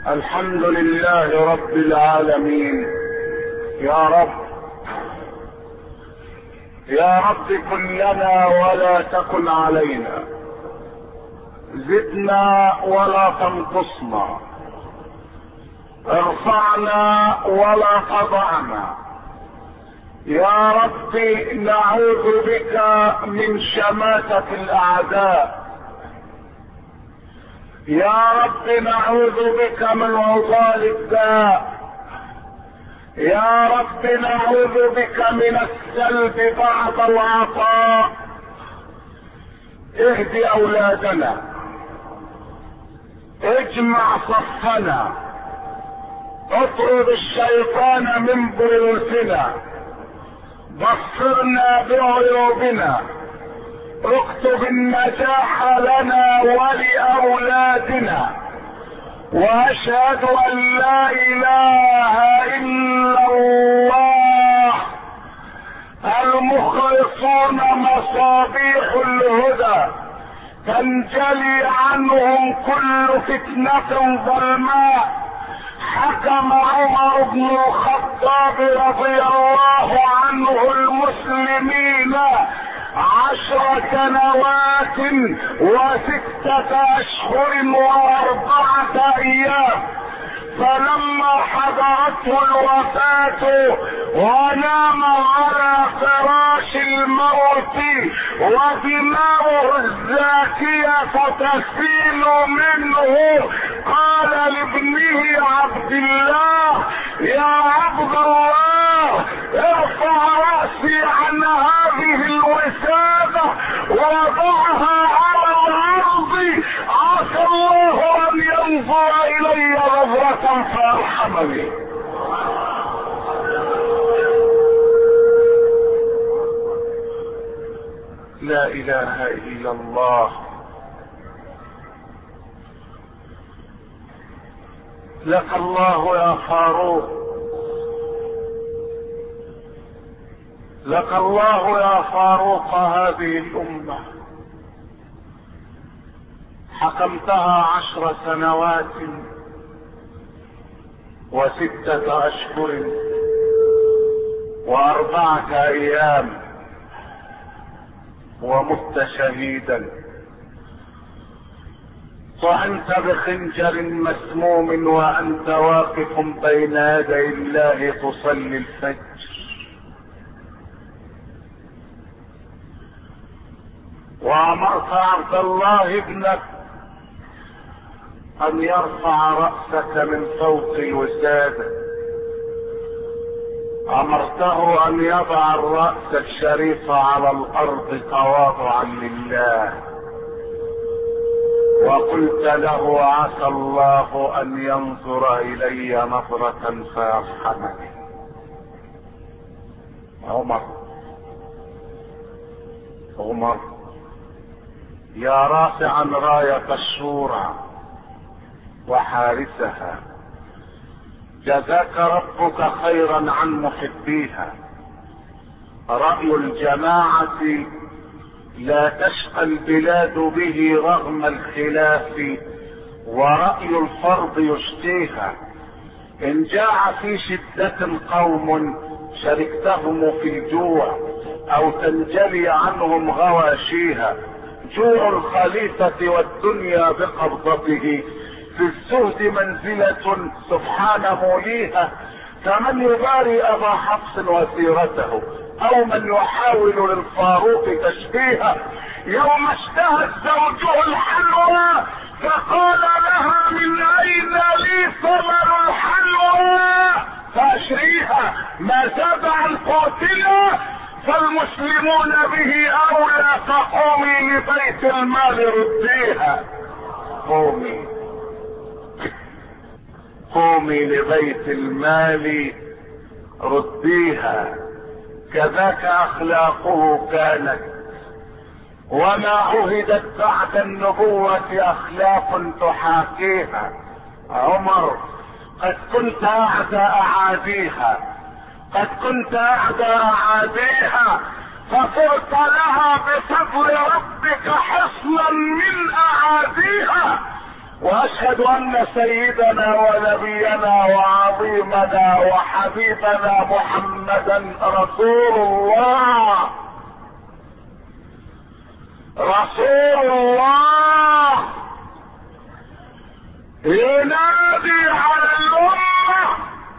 الحمد لله رب العالمين. يا رب يا رب كن لنا ولا تكن علينا، زدنا ولا تنقصنا، ارفعنا ولا تضعنا. يا رب نعوذ بك من شماتة الاعداء، يا رب نعوذ بك من وبال الداء، يا رب نعوذ بك من السلب بعد العطاء. اهد اولادنا، اجمع صفنا، اطرد الشيطان من بيوتنا، بصرنا بعيوبنا، اكتب النجاح لنا ولأولادنا. واشهد ان لا اله الا الله المخلصون مصابيح الهدى، تنجلي عنهم كل فتنة ظلماء. حكم عمر بن الخطاب رضي الله عنه المسلمين 10 سنوات و6 أشهر و4 أيام، فلما حضرته الوفاة ونام على فراش الموت ودماؤه الزاكية تسيل منه، قال لابنه عبد الله: يا عبد الله، ارفع رأسي عن هذه الوسادة وضعها على الأرض، عسى الله أن ينظر إلي نظرة فيرحمني. لا إله إلا الله. لك الله يا فاروق، لك الله يا فاروق هذه الأمة. حكمتها 10 سنوات و6 أشهر و4 أيام، ومت شهيدا. طعنت بخنجر مسموم وأنت واقف بين يدي الله تصلي الفجر، وأمرت عبد الله ابنك أن يرفع رأسك من فوق الوسادة، أمرته أن يضع الرأس الشريف على الأرض تواضعا لله، وقلت له: عسى الله أن ينظر إلي نظرة فيرحمني. عمر يا رافعا راية الشورى وحارسها، جزاك ربك خيرا عن محبيها. رأي الجماعة لا تشقى البلاد به رغم الخلاف، ورأي الفرد يشقيها. إن جاع في شدة قوم شركتهم في الجوع، أو تنجلي عنهم غواشيها. جوع الخليفة والدنيا بقبضته، في الزهد منزلة سبحان موليها. كمن يباري أبا حفص وسيرته، أو من يحاول للفاروق تشبيها. يوم اشتهت زوجه الحلوى فقال لها: من أين لي ثمر الحلوى فأشريها، ما زاد عن قوتنا فالمسلمون به أولى، فقومي لبيت المال رديها. قومي لبيت المال رديها. كذاك أخلاقه كانت، وما عهدت بعد النبوة أخلاق تحاكيها. عمر قد كنت أعدى أعاديها، قد كنت أعدى أعاديها، فصرت لها بفضل ربك حصنا من أعاديها. واشهد ان سيدنا ونبينا وعظيمنا وحبيبنا محمدا رسول الله، رسول الله ينادي على الامه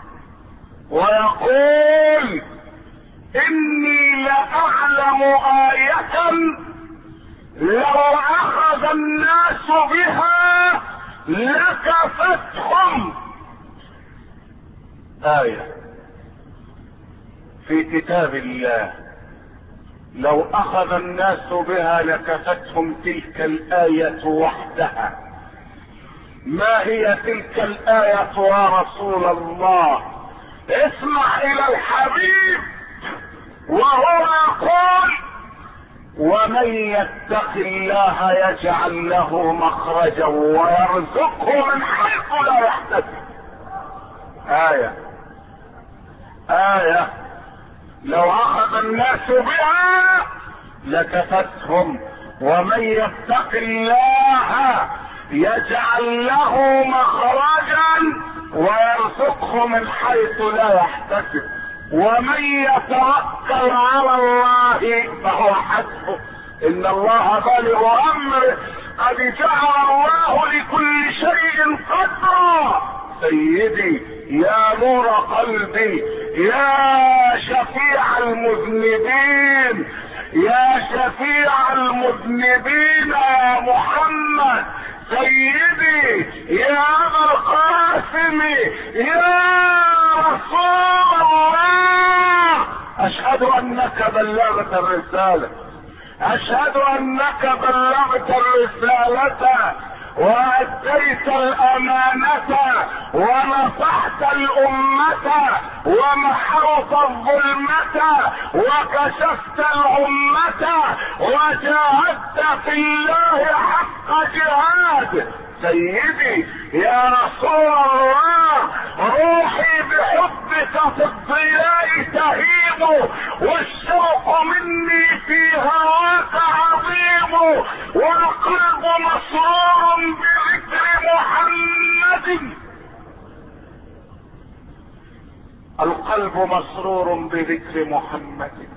ويقول اني لاعلم آية لو اخذ الناس بها لكفتهم. آية في كتاب الله لو اخذ الناس بها لكفتهم تلك الآية وحدها. ما هي تلك الآية يا رسول الله؟ اسمع الى الحبيب وهو يقول ومن يتق الله يجعل له مخرجا ويرزقه من حيث لا يحتسب. آية لو اخذ الناس بها لكفتهم. ومن يتق الله يجعل له مخرجا ويرزقه من حيث لا يحتسب. ومن يتوكل على الله فهو حسبه ان الله بالغ امره قد جعل الله لكل شيء قدرا. سيدي يا نور قلبي، يا شفيع المذنبين، يا شفيع المذنبين يا محمد، سيدي يا ابا القاسم، يا رسول الله، اشهد انك بلغت الرسالة، اشهد انك بلغت الرسالة واديت الامانة ونصحت الامة ومحوت الظلمة وكشفت الامة وجاهدت في الله حق جهاد. سيدي يا رسول الله، روحي بحبك في الضياء تهيم والشوق مني في هواك عظيم والقلب مسرور بذكر محمد. القلب مسرور بذكر محمد،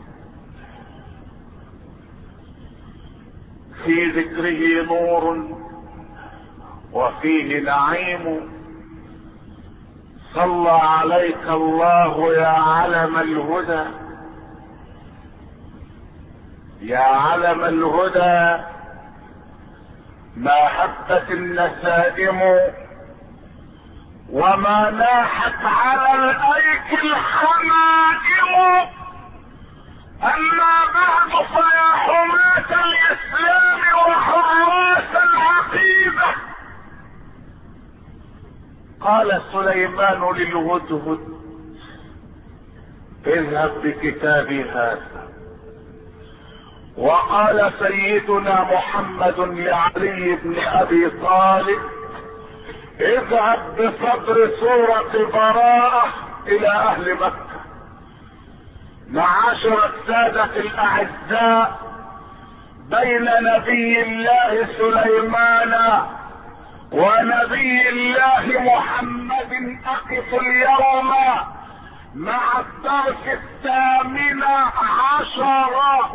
في ذكره نور وفيه نعيم. صلى عليك الله يا علم الهدى، يا علم الهدى. ما هبت النسائم وما ناحت على الايك الحمائم. اما بعد فيا حماة الاسلام وحراس العقيدة، قال سليمان للهدهد اذهب بكتابي هذا. وقال سيدنا محمد لعلي بن ابي طالب اذهب بصدر سورة براءة الى اهل مكة. معاشر السادة الاعزاء، بين نبي الله سليمان ونبي الله محمد اقف اليوم مع الدرس 18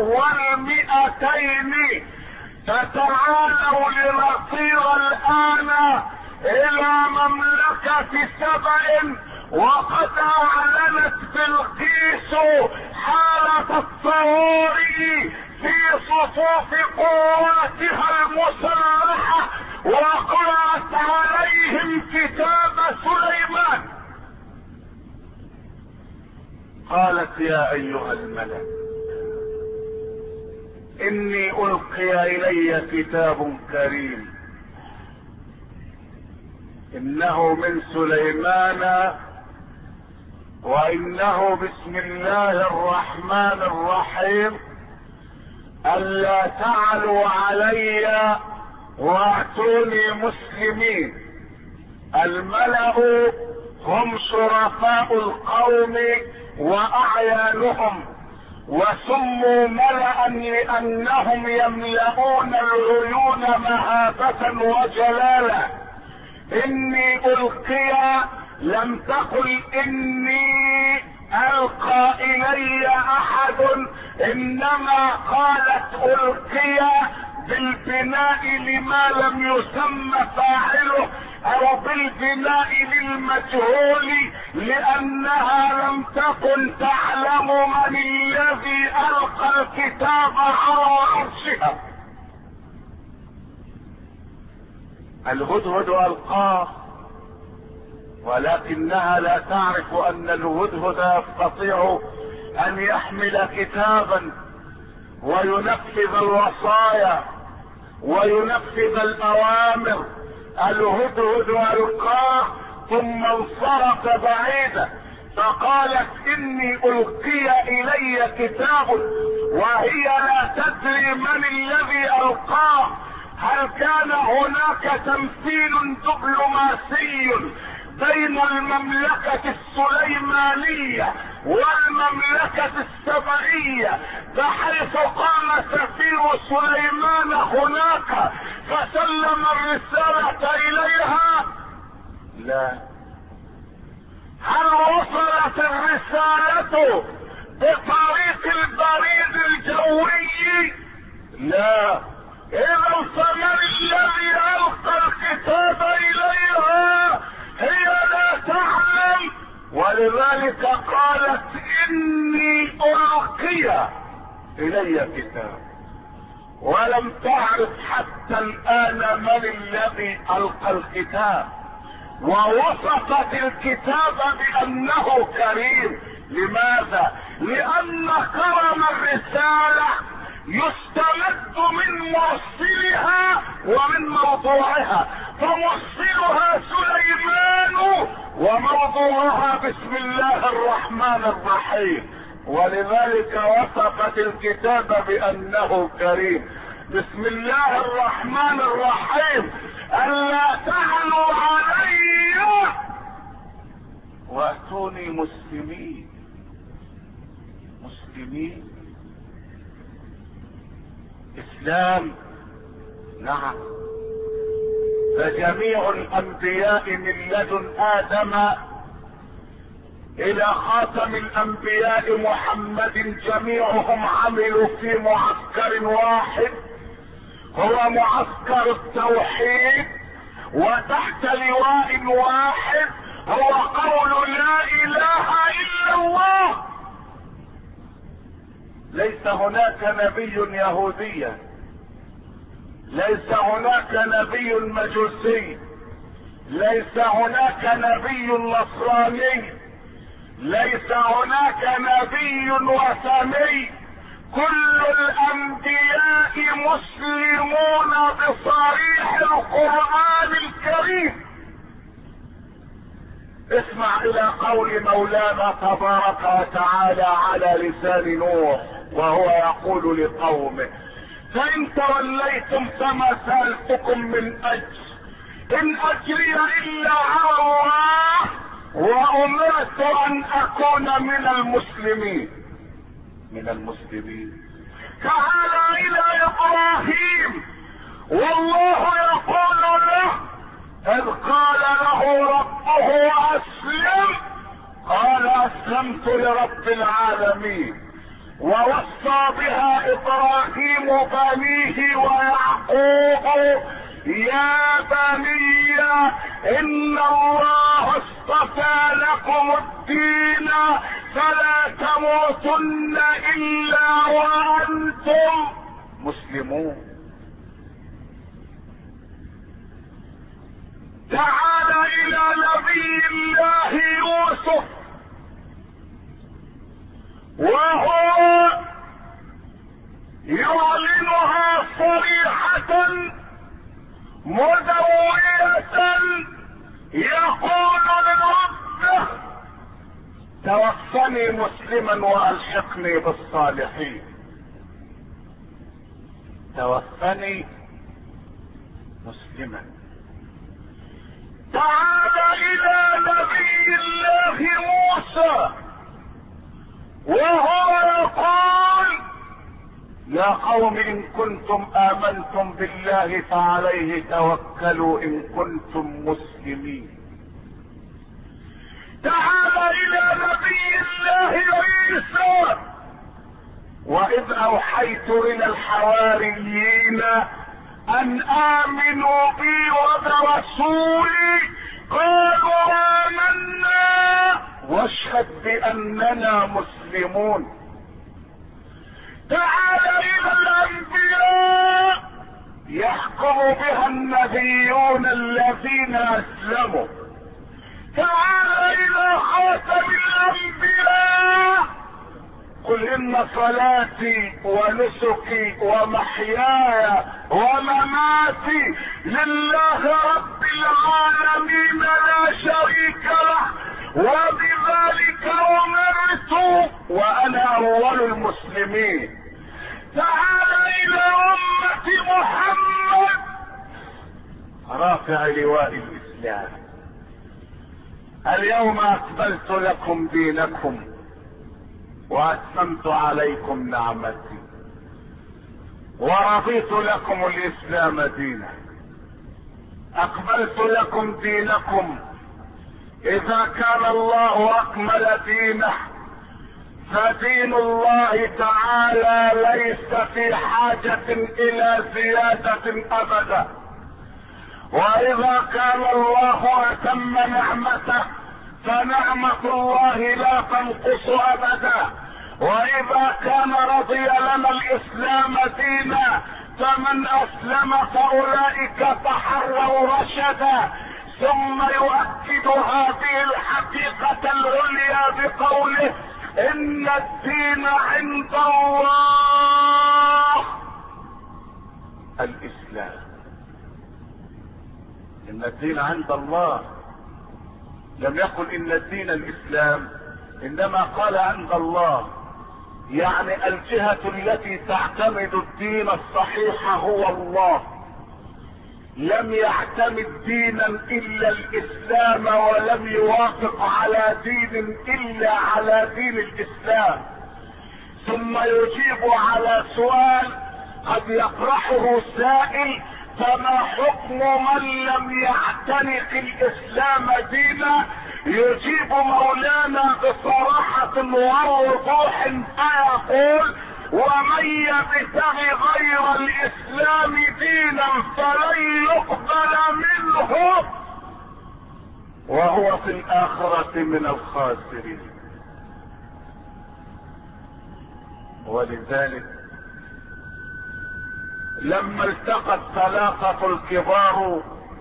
و200. فتعالوا لنصير الان الى مملكة سبأ، وقد اعلنت بلقيس حالة الطوارئ في صفوف قواتها المسلحة وقرأت عليهم كتاب سليمان. قالت يا ايها الملأ اني القي الي كتاب كريم انه من سليمان وانه بسم الله الرحمن الرحيم الا تعلوا علي واتوني مسلمين. الملأ هم شرفاء القوم واعيانهم، وسموا ملأ لانهم يملؤون العيون مهابة وجلالا. اني القي لم تقل اني القى الي احد، انما قالت القي بالبناء لما لم يسمى فاعله او بالبناء للمجهول، لانها لم تكن تعلم من الذي القى الكتاب على عرشها. الهدهد القاه، ولكنها لا تعرف ان الهدهد يستطيع ان يحمل كتابا وينفذ الوصايا وينفذ الاوامر. الهدهد القاه ثم انصرف بعيدا، فقالت اني القي الي كتاب، وهي لا تدري من الذي القاه. هل كان هناك تمثيل دبلوماسي بين المملكة السليمانية والمملكة السبعية بحيث قام سفير سليمان هناك فسلم الرسالة اليها؟ لا. هل وصلت الرسالة بطريق البريد الجوي؟ لا. اذا فمن الذي القى الكتاب اليها؟ هي لا تعلم، ولذلك قالت اني القي الي كتاب، ولم تعرف حتى الان من الذي القى الكتاب. ووصفت الكتاب بانه كريم. لماذا؟ لان كرم الرسالة يستمد من مرسلها ومن موضوعها، فمرسلها سليمان وموضوعها بسم الله الرحمن الرحيم، ولذلك وصفت الكتاب بانه كريم. بسم الله الرحمن الرحيم، الا تعلوا علي واتوني مسلمين. مسلمين اسلام، نعم. فجميع الانبياء من لدن ادم الى خاتم الانبياء محمد جميعهم عملوا في معسكر واحد، هو معسكر التوحيد، وتحت لواء واحد هو قول لا اله الا الله. ليس هناك نبي يهودي، ليس هناك نبي مجوسي، ليس هناك نبي نصراني، ليس هناك نبي وثني. كل الانبياء مسلمون بصريح القرآن الكريم. اسمع الى قول مولانا تبارك وتعالى على لسان نوح وهو يقول لقومه: فان توليتم فما سألتكم من اجر، ان اجري الا على الله وامرت ان اكون من المسلمين. من المسلمين. تعالى الى ابراهيم والله يقول له اذ قال له ربه اسلم قال اسلمت لرب العالمين. ووصى بها ابراهيم بنيه ويعقوب: يا بني ان الله اصطفى لكم الدين فلا تموتن الا وانتم مسلمون. تعال الى نبي الله يوسف وهو يعلنها صريحة مدوية، يقول لربه: توفني مسلما والحقني بالصالحين. توفني مسلما. تعال الى نبي الله موسى وهو يقول: يا قوم ان كنتم امنتم بالله فعليه توكلوا ان كنتم مسلمين. تعال الى نبي الله عيسى: واذ اوحيت الى الحواريين ان امنوا بي وبرسولي قالوا آمنا واشهد باننا مسلمون. تعال الى الانبياء يحكم بها النبيون الذين اسلموا. تعال الى خاتم الانبياء: قل ان صلاتي ونسكي ومحياي ومماتي لله رب العالمين لا شريك له وبذلك امرت وانا اول المسلمين. تعال الى امة محمد رافع لواء الاسلام: اليوم اكملت لكم دينكم واتممت عليكم نعمتي ورضيت لكم الاسلام دينا. اقبلت لكم دينكم. اذا كان الله اكمل دينه فدين الله تعالى ليس في حاجة الى زيادة ابدا. واذا كان الله اتم نعمته فنعمة الله لا تنقص ابدا. واذا كان رضي لنا الاسلام دينا فمن اسلم فاولئك تحروا رشدا. ثم يؤكد هذه الحقيقة العليا بقوله: ان الدين عند الله الاسلام. ان الدين عند الله، لم يقل ان الدين الاسلام، انما قال عند الله، يعني الجهة التي تعتمد الدين الصحيح هو الله. لم يعتمد دينا الا الاسلام ولم يوافق على دين الا على دين الاسلام. ثم يجيب على سؤال قد يطرحه سائل: فما حكم من لم يعتنق الاسلام دينا؟ يجيب مولانا بصراحة ووضوح فيقول: ومن يبتغي غير الاسلام دينا فلن يقبل منه وهو في الاخرة من الخاسرين. ولذلك لما التقى الثلاثة الكبار،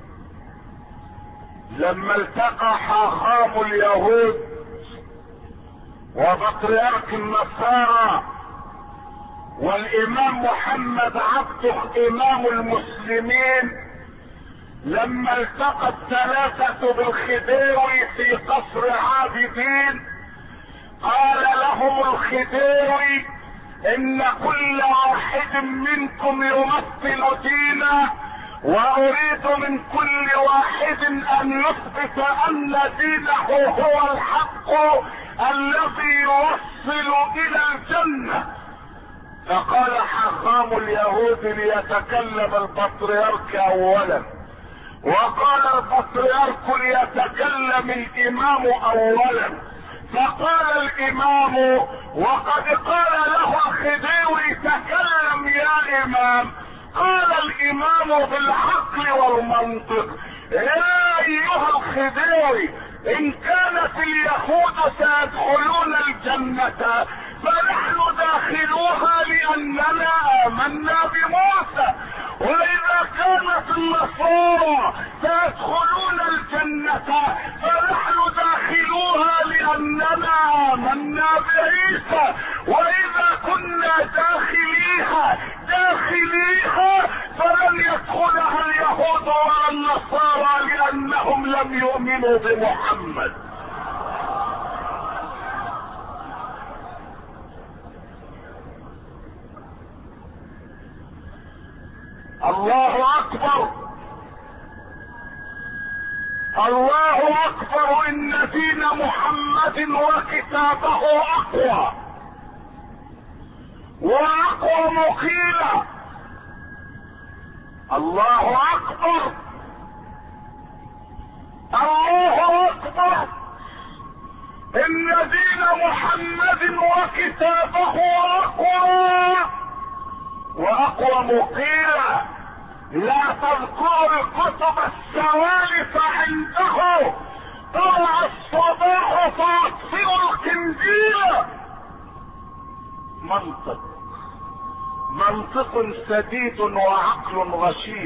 لما التقى حاخام اليهود وبطريرك النصارى والامام محمد عبده امام المسلمين، لما التقى الثلاثة بالخديوي في قصر عابدين، قال لهم الخديوي: ان كل واحد منكم يمثل دينا، واريد من كل واحد ان يثبت ان دينه هو الحق الذي يوصل الى الجنة. فقال حاخام اليهود ليتكلم البطريرك اولا، وقال البطريرك ليتكلم الامام اولا. فقال الامام وقد قال له الخديوي: تكلم يا امام. قال الامام بالعقل والمنطق: يا ايها الخديوي، ان كانت اليهود سيدخلون الجنة فنحن داخلوها لاننا امنا بموسى، واذا كانت النصارى سيدخلون الجنة فنحن داخلوها لاننا امنا بعيسى، واذا كنا داخليها فلن يدخلها اليهود ولا النصارى لانهم لم يؤمنوا بمحمد. الله اكبر، الله اكبر، ان دين محمد وكتابه اقوى واقوم قيلا. الله اكبر، الله اكبر. ان دين محمد وكتابه اقوى واقوم قيلا. لا تذكروا الكتب السوالف عنده، طلع الصباح فاطفئ القنديل. منطق سديد وعقل رشيد.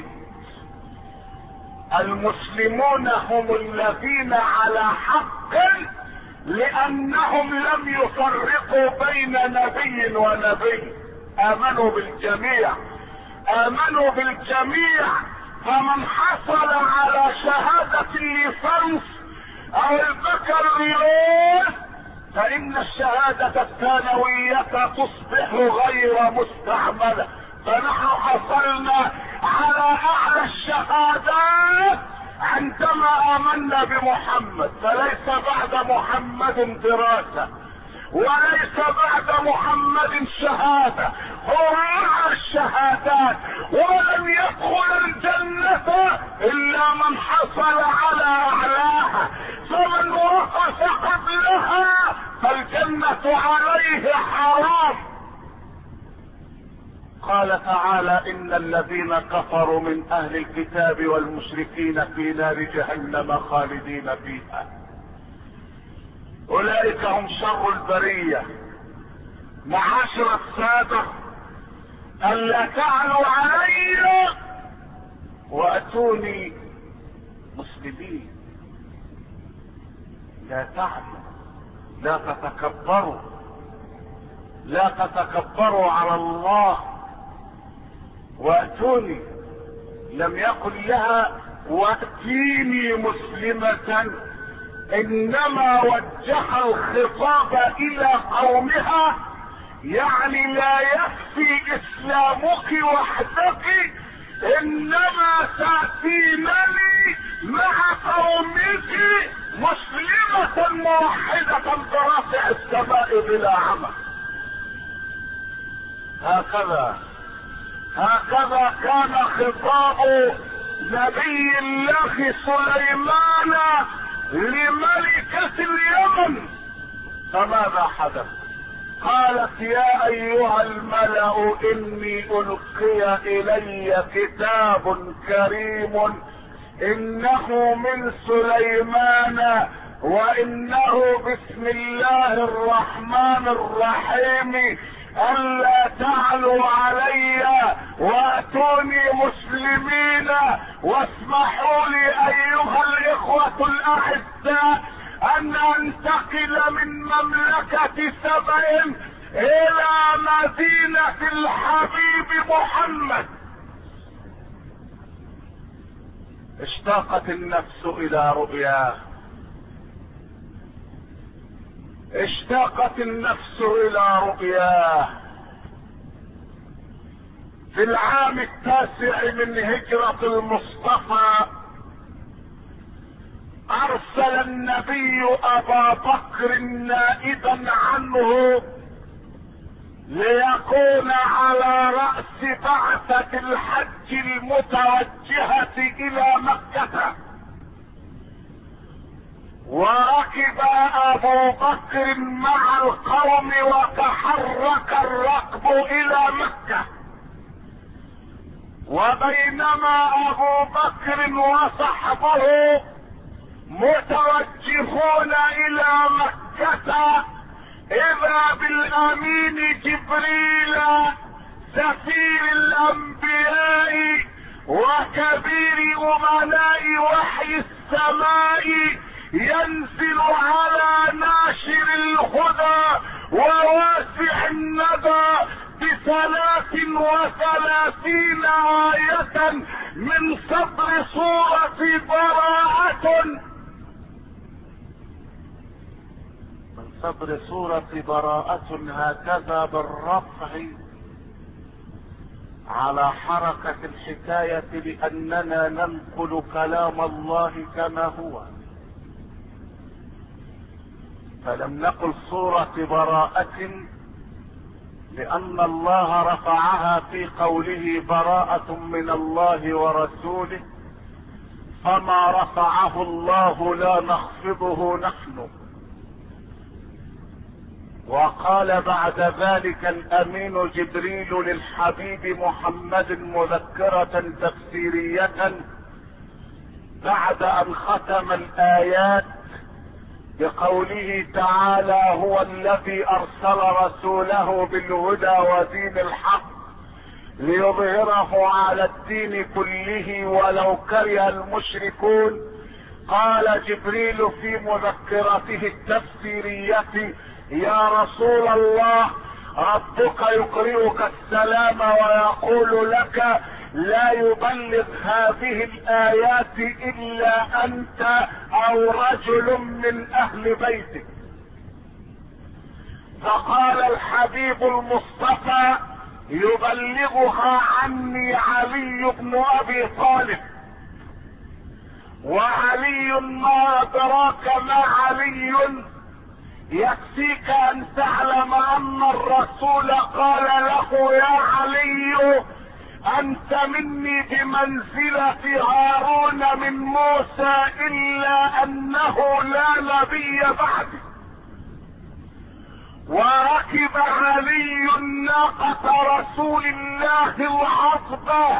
المسلمون هم الذين على حق، لانهم لم يفرقوا بين نبي ونبي، امنوا بالجميع، امنوا بالجميع. فمن حصل على شهادة الليسانس او البكالوريوس فان الشهادة الثانوية تصبح غير مستعملة. فنحن حصلنا على اعلى الشهادات عندما امنا بمحمد، فليس بعد محمد دراسة وليس بعد محمد شهادة، هو اعلى الشهادات. ولن يدخل الجنة الا من حصل على اعلاها، فمن وقف قبلها فالجنة عليه حرام. قال تعالى ان الذين كفروا من اهل الكتاب والمشركين في نار جهنم خالدين فيها، اولئك هم شر البرية. معاشر السادة، الا تعلوا علي واتوني مسلمين. لا تعلوا، لا تتكبروا، لا تتكبروا على الله. واتوني لم يقل لها واتيني مسلمة، انما وجه الخطاب الى قومها، يعني لا يكفي اسلامك وحدك، انما تأتينني مع قومك مسلمة موحدة برافع السماء بلا عمى. هكذا كان خطاب نبي الله سليمان لملكة اليمن. فماذا حدث؟ قالت يا ايها الملأ اني القي الي كتاب كريم انه من سليمان وانه بسم الله الرحمن الرحيم الا تعلوا علي واتوني مسلمين. واسمحوا لي ايها الاخوة الاعزاء ان انتقل من مملكة سبأ الى مدينة الحبيب محمد. اشتاقت النفس الى رؤياه، اشتاقت النفس الى رؤياه. في العام 9 من هجرة المصطفى ارسل النبي ابا بكر نائبا عنه ليكون على رأس بعثة الحج المتوجهة الى مكة. وركب ابو بكر مع القوم وتحرك الركب الى مكة. وبينما ابو بكر وصحبه متوجهون الى مكة اذا بالامين جبريل سفير الانبياء وكبير امناء وحي السماء ينزل على ناشر الهدى وواسع الندى ب33 آية من صدر سورة براءة، من صدر سورة براءة، هكذا بالرفع على حركة الحكاية لأننا ننقل كلام الله كما هو. فلم نقل سورة براءة لان الله رفعها في قوله براءة من الله ورسوله، فما رفعه الله لا نخفضه نحن. وقال بعد ذلك الامين جبريل للحبيب محمد مذكرة تفسيرية بعد ان ختم الايات بقوله تعالى: هو الذي ارسل رسوله بالهدى ودين الحق ليظهره على الدين كله ولو كره المشركون. قال جبريل في مذكرته التفسيرية: يا رسول الله، ربك يقرئك السلام ويقول لك: لا يبلغ هذه الايات الا انت او رجل من اهل بيتك. فقال الحبيب المصطفى: يبلغها عني علي بن ابي طالب. وعلي ما ادراك ما علي، يكفيك ان تعلم ان الرسول قال له: يا علي، انت مني بمنزلة هارون من موسى، الا انه لا نبي بعدي. وركب علي ناقة رسول الله العظباء،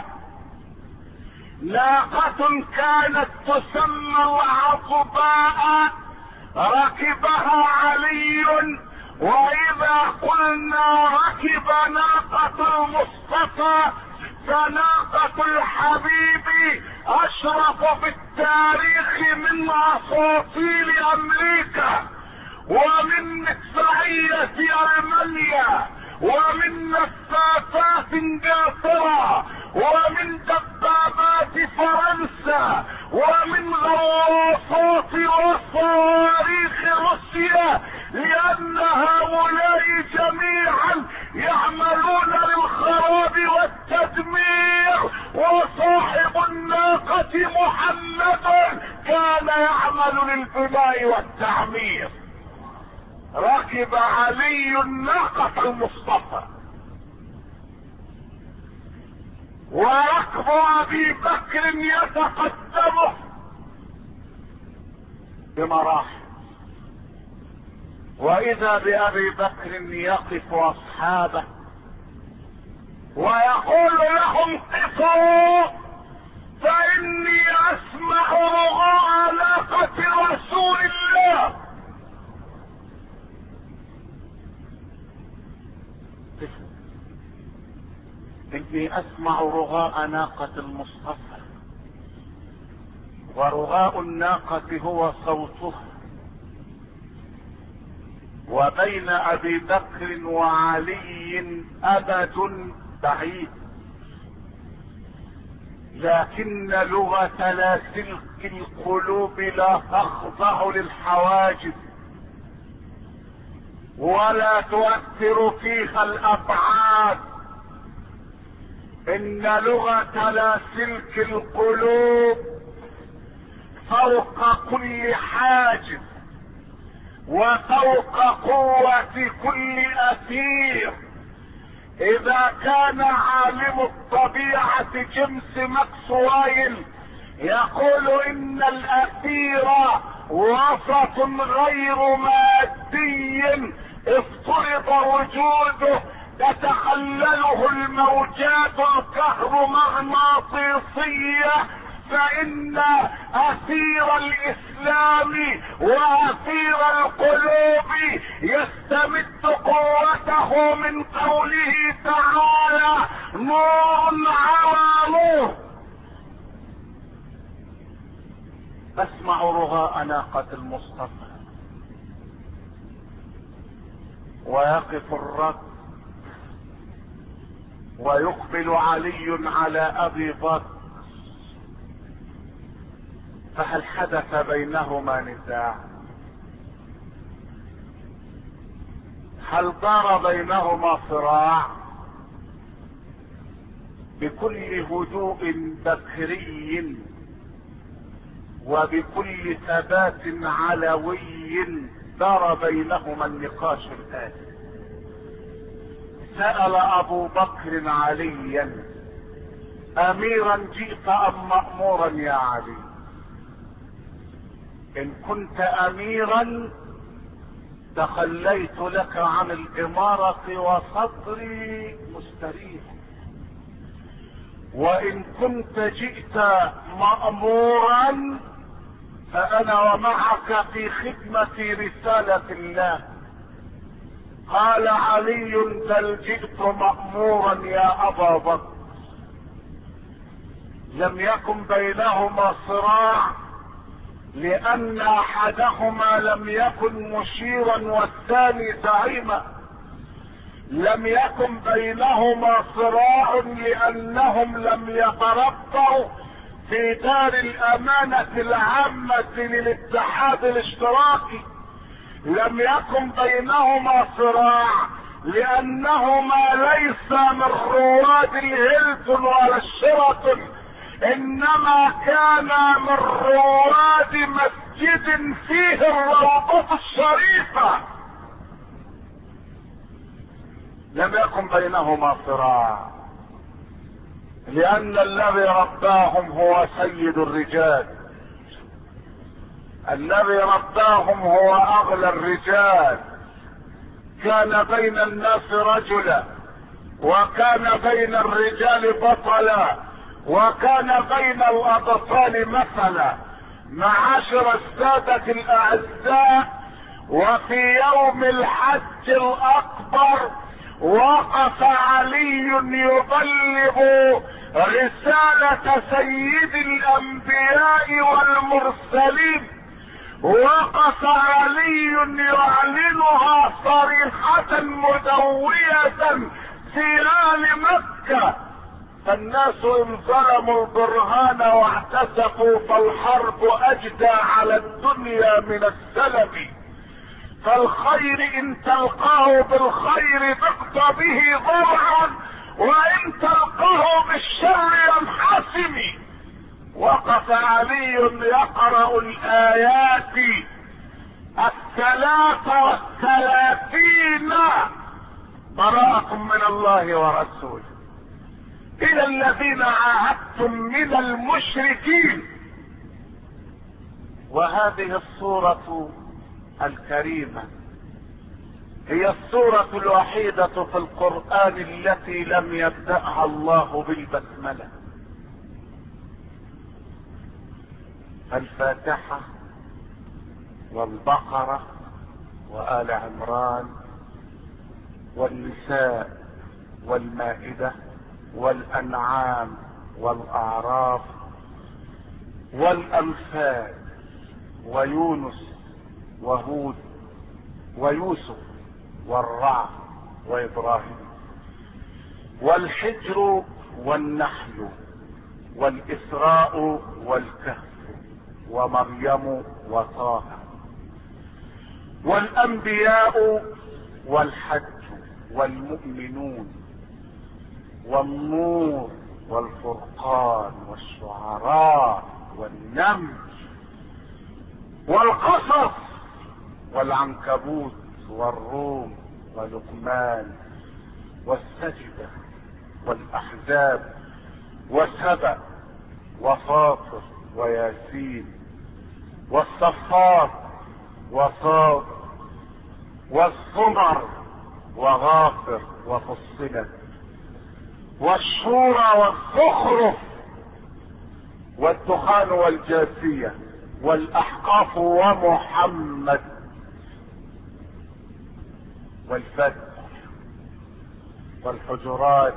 ناقة كانت تسمى العظباء، ركبها علي. واذا قلنا ركب ناقة المصطفى فناقة الحبيب اشرف في التاريخ من اساطيل امريكا، ومن مدفعية المانيا، ومن نفاثات انجلترا، ومن دبابات فرنسا، ومن غواصات وصواريخ روسيا، لان هؤلاء جميعا يعملون للخراب والتدمير، وصاحب الناقة محمد كان يعمل للبناء والتعمير. ركب علي الناقة المصطفى، وركب ابي بكر يتقدمه بمراحل. واذا بابي بكر يقف اصحابه ويقول لهم: قفوا، فاني اسمع رغاء ناقة رسول الله. اني اسمع رغاء ناقة المصطفى، ورغاء الناقة هو صوتها. وبين ابي بكر وعلي ابد بعيد، لكن لغة لاسلك القلوب لا تخضع للحواجز ولا تؤثر فيها الابعاد. ان لغة لاسلك القلوب فوق كل حاجز وفوق قوة كل اثير. اذا كان عالم الطبيعة جيمس ماكسويل يقول ان الاثير وسط غير مادي افترض وجوده تتخلله الموجات الكهرومغناطيسية، فان اثير الاسلام واثير القلوب يستمد قوته من قوله تعالى: نور على نور. اسمع رغاء ناقة المصطفى، ويقف الرب ويقبل علي على ابي بكر. فهل حدث بينهما نزاع؟ هل دار بينهما صراع؟ بكل هدوء بكري وبكل ثبات علوي دار بينهما النقاش الآتي. سأل ابو بكر عليا: اميرا جئت ام مأمورا يا علي؟ ان كنت اميرا تخليت لك عن الامارة وصدري مستريح، وان كنت جئت مأمورا فانا ومعك في خدمة رسالة الله. قال علي: بل جئت مأمورا يا ابا بكر. لم يكن بينهما صراع، لان احدهما لم يكن مشيرا والثاني زعيما. لم يكن بينهما صراع لانهم لم يتربوا في دار الامانة العامة للاتحاد الاشتراكي. لم يكن بينهما صراع لانهما ليس من رواد الهيلتون ولا الشيراتون، انما كان من رواد مسجد فيه الروضة الشريفة. لم يكن بينهما صراع لان الذي رباهم هو سيد الرجال، الذي رباهم هو اغلى الرجال. كان بين الناس رجلا، وكان بين الرجال بطلا، وكان بين الابطال مثلا. معاشر السادة الاعزاء، وفي يوم الحج الاكبر وقف علي يبلغ رسالة سيد الانبياء والمرسلين. وقف علي يعلنها صريحة مدوية في آل مكة. فالناس ان ظلموا البرهان واعتسفوا فالحرب اجدى على الدنيا من السلم. فالخير ان تلقاه بالخير ضغط به ضرعا، وان تلقاه بالشر ينحسم. وقف علي يقرأ الآيات 33 براءة من الله ورسوله إلى الذين عاهدتم من المشركين. وهذه السورة الكريمة هي السورة الوحيدة في القرآن التي لم يبدأها الله بالبسملة. الفاتحة والبقرة وآل عمران والنساء والمائدة والأنعام والأعراف والأنفال ويونس وهود ويوسف والرعد وإبراهيم والحجر والنحل والإسراء والكهف ومريم وطه والأنبياء والحج والمؤمنون والنور والفرقان والشعراء والنمل والقصص والعنكبوت والروم ولقمان والسجدة والأحزاب وسبأ وفاطر وياسين والصفات وصاد والزمر وغافر وفصلت والشورى والزخرف والدخان والجاثية والأحقاف ومحمد والفتح والحجرات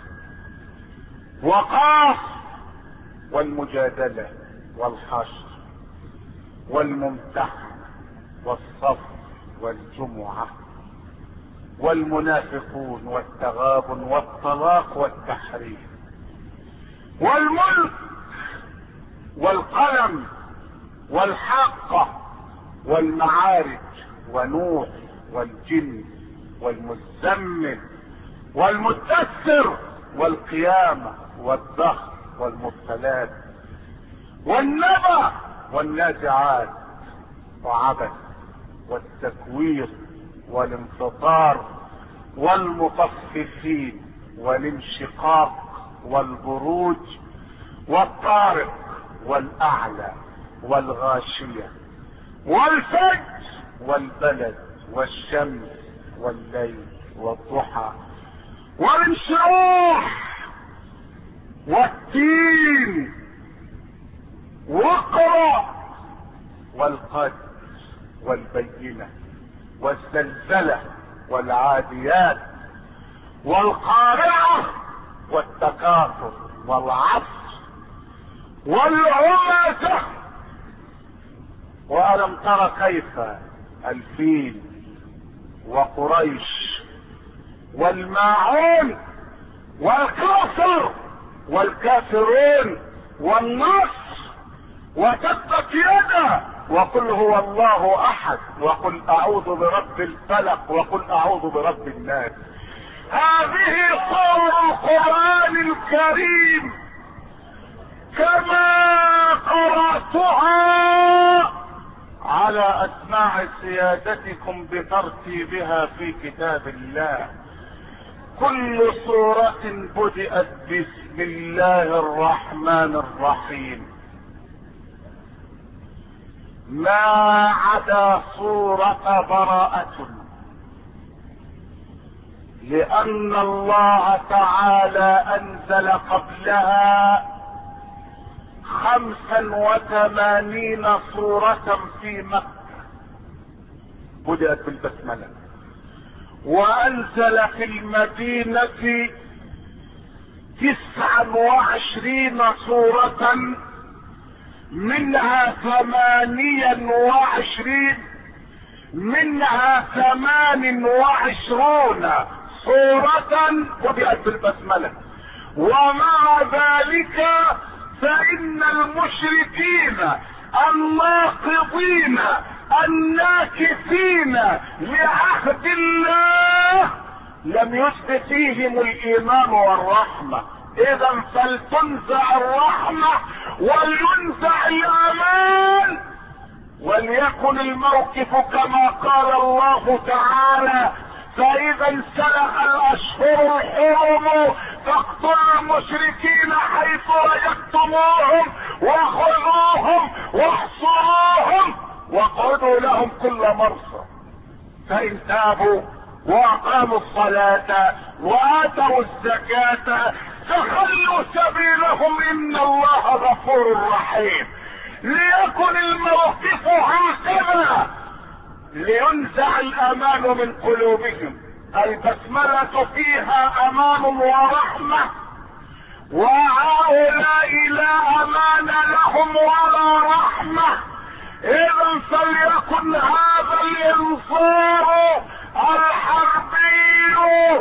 وقاف والمجادلة والحشر والممتحن والصف والجمعة والمنافقون والتغابن والطلاق والتحريم والملك والقلم والحاقة والمعارج ونوح والجن والمزمل والمدثر والقيامة والدهر والمبتلات والنبأ والنازعات وعبث والتكوير والانفطار والمطففين والانشقاق والبروج والطارق والأعلى والغاشية والفجر والبلد والشمس والليل والضحى والانشراح والتين واقرأ والقدر والبينة والزلزلة والعاديات والقارعة والتكاثر والعصر والعماسة. وألم تر كيف الفيل وقريش والماعون والكافر والكافرون والنصر وتبت يده وقل هو الله احد وقل اعوذ برب الفلق وقل اعوذ برب الناس. هذه صور القرآن الكريم كما قرأتها على اسماع سيادتكم بترتيبها في كتاب الله. كل سورة بدأت بسم الله الرحمن الرحيم ما عدا سورة براءة، لأن الله تعالى أنزل قبلها 85 سورة في مكة بدأت بالبسملة، وأنزل في المدينة 29 سورة منها 28 سورة بدأت بالبسملة. ومع ذلك فإن المشركين الناقضين الناكثين لعهد الله لم يثبت فيهم الإيمان والرحمة. إذا فلتنزع الرحمة ولينزع الأمان، وليكن الموقف كما قال الله تعالى فإذا انسلخ الأشهر الحرم فاقتلوا المشركين حيث وجدتموهم وخذوهم واحصروهم واقعدوا لهم كل مرصد، فإن تابوا وأقاموا الصلاة وآتوا الزكاة فخلوا سبيلهم إن الله غفور رحيم. ليكن الموقف هكذا لينزع الأمان من قلوبهم. البسملة فيها أمان ورحمة، وهؤلاء لا أمان لهم ولا رحمة. إذا فليكن هذا الإنصار الحربي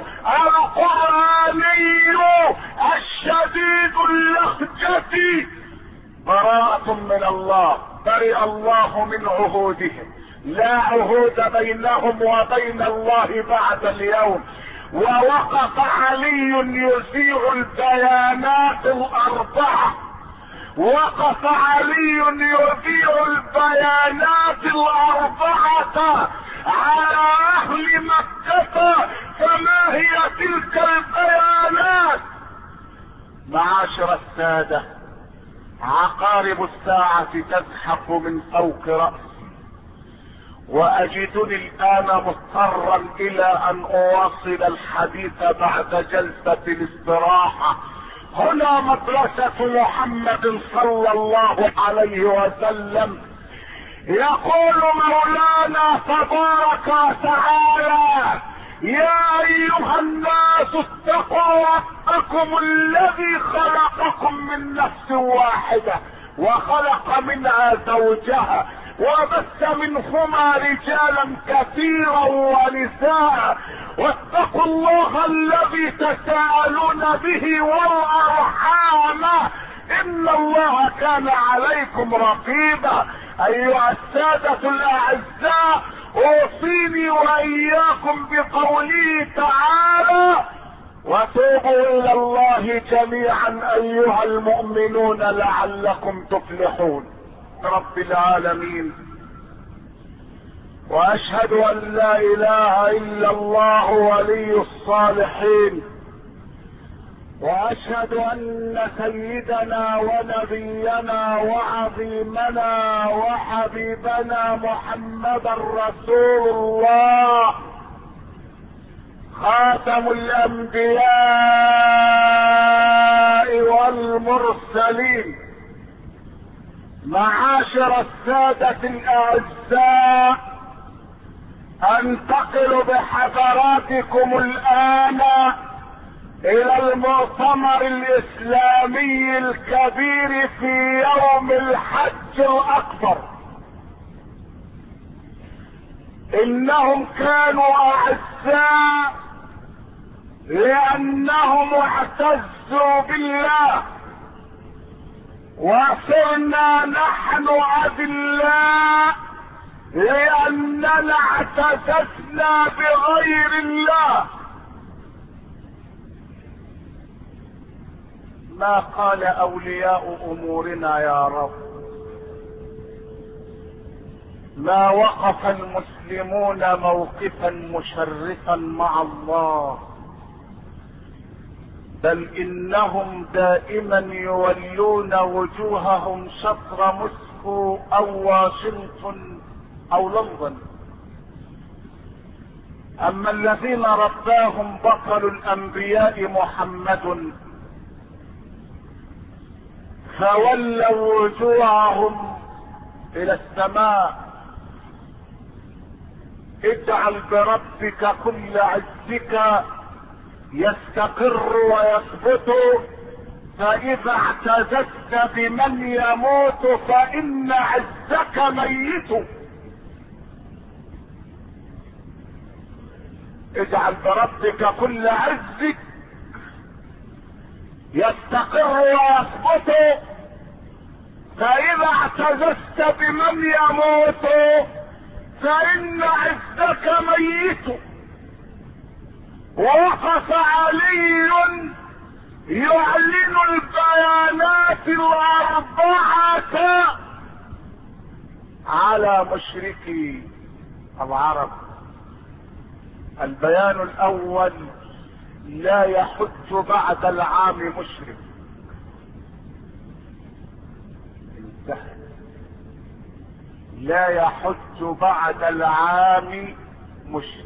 القرآني الشديد اللهجة براءة من الله، برئ الله من عهودهم، لا عهود بينهم وبين الله بعد اليوم. ووقف علي يذيع البيانات الأربعة، وقف علي يذيع البيانات الأربعة على أهل مكة. فما هي تلك البيانات؟ معاشر السادة، عقارب الساعة تزحف من فوق رأسي، وأجدني الآن مضطرا إلى أن أواصل الحديث بعد جلسة الاستراحة. هنا مدرسة محمد صلى الله عليه وسلم. يقول مولانا تبارك وتعالى يا أيها الناس اتقوا ربكم الذي خلقكم من نفس واحدة وخلق منها زوجها وبث منهما رجالا كثيرا ونساء واتقوا الله الذي تساءلون به والأرحام إن الله كان عليكم رقيبا. أيها السادة الأعزاء، أوصيني وإياكم بقوله تعالى وتوبوا إلى الله جميعا أيها المؤمنون لعلكم تفلحون. رب العالمين، واشهد ان لا اله الا الله ولي الصالحين، واشهد ان سيدنا ونبينا وعظيمنا وحبيبنا محمدا رسول الله خاتم الانبياء والمرسلين. معاشر السادة الاعزاء، انتقل بحضراتكم الان الى المؤتمر الاسلامي الكبير في يوم الحج الاكبر. انهم كانوا اعزاء لانهم اعتزوا بالله، وصرنا نحن اذلاء لاننا اعتززنا بغير الله. ما قال اولياء امورنا يا رب، ما وقف المسلمون موقفا مشرفا مع الله، بل انهم دائما يولون وجوههم شطر موسكو او واشنطن او لندن. اما الذين رباهم بطل الانبياء محمد فولوا وجوههم الى السماء. اجعل بربك كل عزك يستقر ويثبت، فاذا اعتززت بمن يموت فان عزك ميت. اجعل بربك كل عزك يستقر ويثبت، فاذا اعتززت بمن يموت فان عزك ميت. ووقف علي يعلن البيانات الاربعة على مشركي العرب. البيان الاول: لا يحج بعد العام مشرك. انتهى. لا يحج بعد العام مشرك،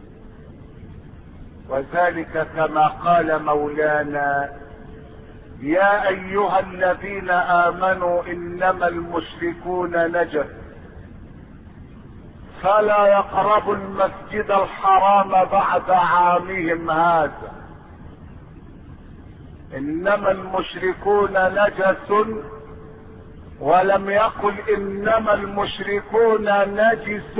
وذلك كما قال مولانا: يا ايها الذين امنوا انما المشركون نجس فلا يقربوا المسجد الحرام بعد عامهم هذا. انما المشركون نجس، ولم يقل انما المشركون نجس،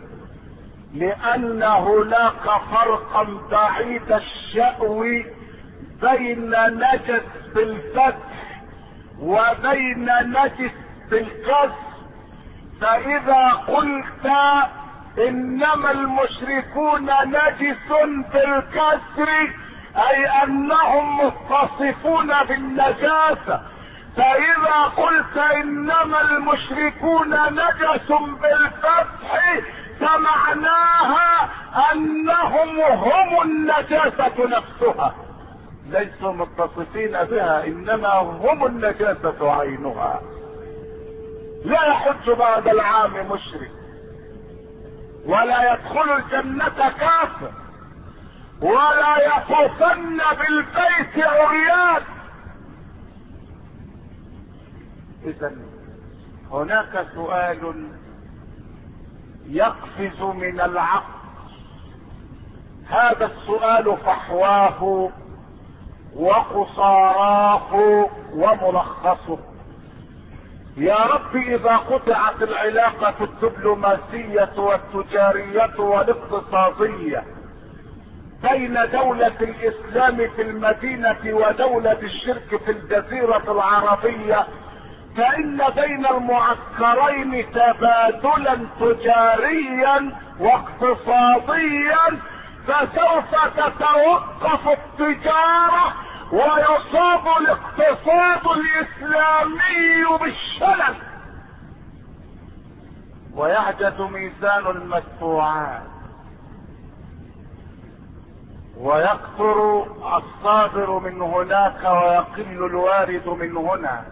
لان هناك فرقا بعيد الشأو بين نجس بالفتح وبين نجس بالكسر. فاذا قلت انما المشركون نجس بالكسر اي انهم متصفون بالنجاسة، فاذا قلت انما المشركون نجس بالفتح فمعناها انهم هم النجاسة نفسها، ليسوا متصفين بها، انما هم النجاسة عينها. لا يحج بعد العام مشرك، ولا يدخل الجنة كافر، ولا يطوفن بالبيت عريان. اذا هناك سؤال يقفز من العقل، هذا السؤال فحواه وقصاراه وملخصه: يا رب اذا قطعت العلاقة الدبلوماسية والتجارية والاقتصادية بين دولة الاسلام في المدينة ودولة الشرك في الجزيرة العربية، فان بين المعسكرين تبادلا تجاريا واقتصاديا، فسوف تتوقف التجارة ويصاب الاقتصاد الاسلامي بالشلل. ويعجز ميزان المدفوعات، ويكثر الصادر من هناك ويقل الوارد من هنا،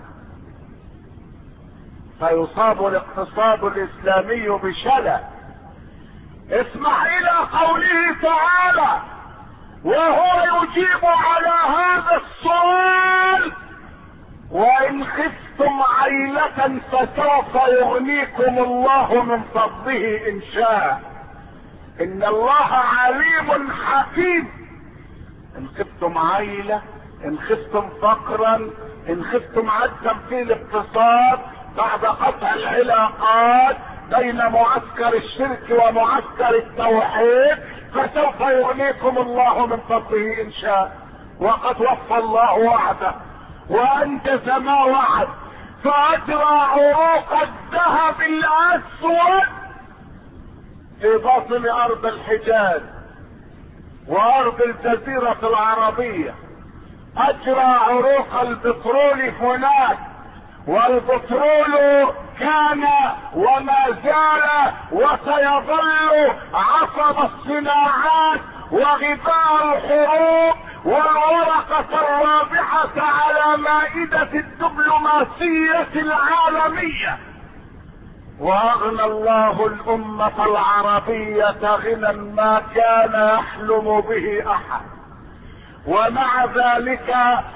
فيصاب الاقتصاد الاسلامي بشلل. اسمع الى قوله تعالى وهو يجيب على هذا السؤال: وان خفتم عيلة فسوف يغنيكم الله من فضله ان شاء، ان الله عليم حكيم. ان خفتم عيلة، ان خفتم فقرا، ان خفتم عجزا في الاقتصاد بعد قطع العلاقات بين معسكر الشرك ومعسكر التوحيد، فسوف يغنيكم الله من فضله ان شاء. وقد وفى الله وعده وانجز ما وعد، فاجرى عروق الذهب الاسود في باطن ارض الحجاز وارض الجزيرة العربية، اجرى عروق البترول هناك، والبترول كان وما زال وسيظل عصب الصناعات وغذاء الحروب والورقة الرابحة على مائدة الدبلوماسية العالمية. واغنى الله الامة العربية غنى ما كان يحلم به احد، ومع ذلك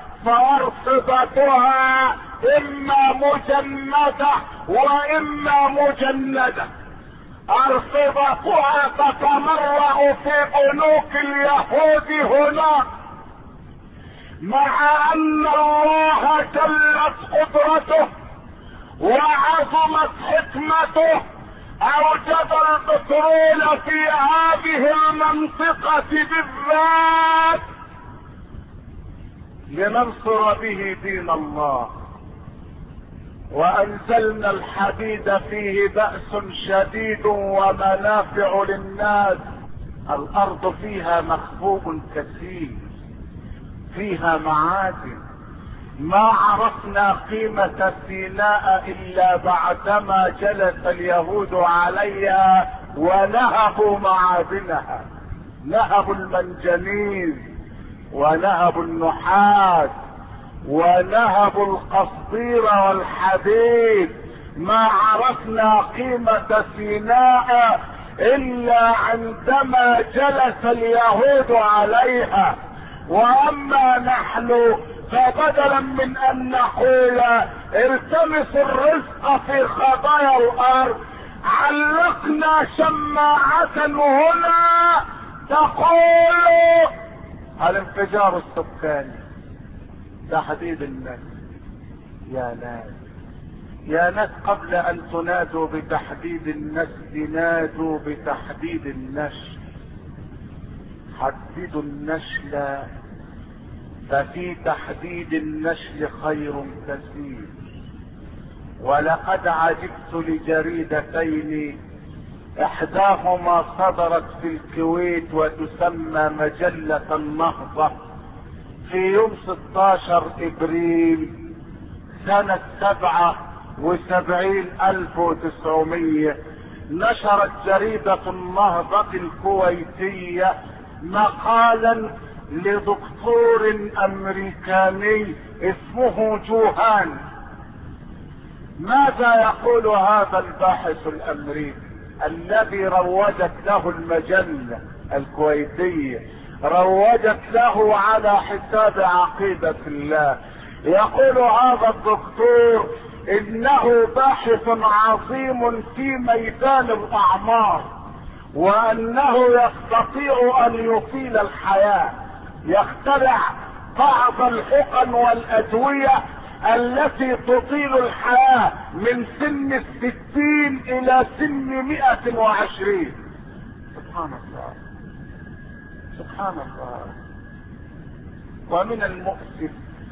فارصدتها اما مجندة واما مجندة. ارصدتها تتمرغ في بنوك اليهود هناك، مع ان الله جلت قدرته وعظمت حكمته اوجد البترول في هذه المنطقة بالذات لننصر به دين الله، وانزلنا الحديد فيه بأس شديد ومنافع للناس. الارض فيها مخبوء كثير، فيها معادن. ما عرفنا قيمة سيناء الا بعدما جلس اليهود عليها ونهبوا معادنها، نهبوا المنجنيز ونهبوا النحاس ونهبوا القصدير والحديد. ما عرفنا قيمة سيناء الا عندما جلس اليهود عليها. واما نحن فبدلا من ان نقول التمسوا الرزق في خبايا الارض، علقنا شماعة هنا تقول الانفجار السكاني، تحديد النسل. يا ناس، يا ناس، قبل ان تنادوا بتحديد النسل نادوا بتحديد النشل. حددوا النشل، ففي تحديد النشل خير كثير. ولقد عجبت لجريدتين، احداهما صدرت في الكويت وتسمى مجلة النهضة في يوم 16 ابريل سنة 77 1900. نشرت جريدة النهضة الكويتية مقالا لدكتور امريكاني اسمه جوهان. ماذا يقول هذا الباحث الامريكي الذي روجت له المجلة الكويتية، روجت له على حساب عقيدة الله؟ يقول هذا الدكتور انه باحث عظيم في ميدان الاعمار، وانه يستطيع ان يطيل الحياة، يخترع بعض الحقن والادوية التي تطيل الحياة من سن 60 الى سن 120. سبحان الله، سبحان الله. ومن المؤسف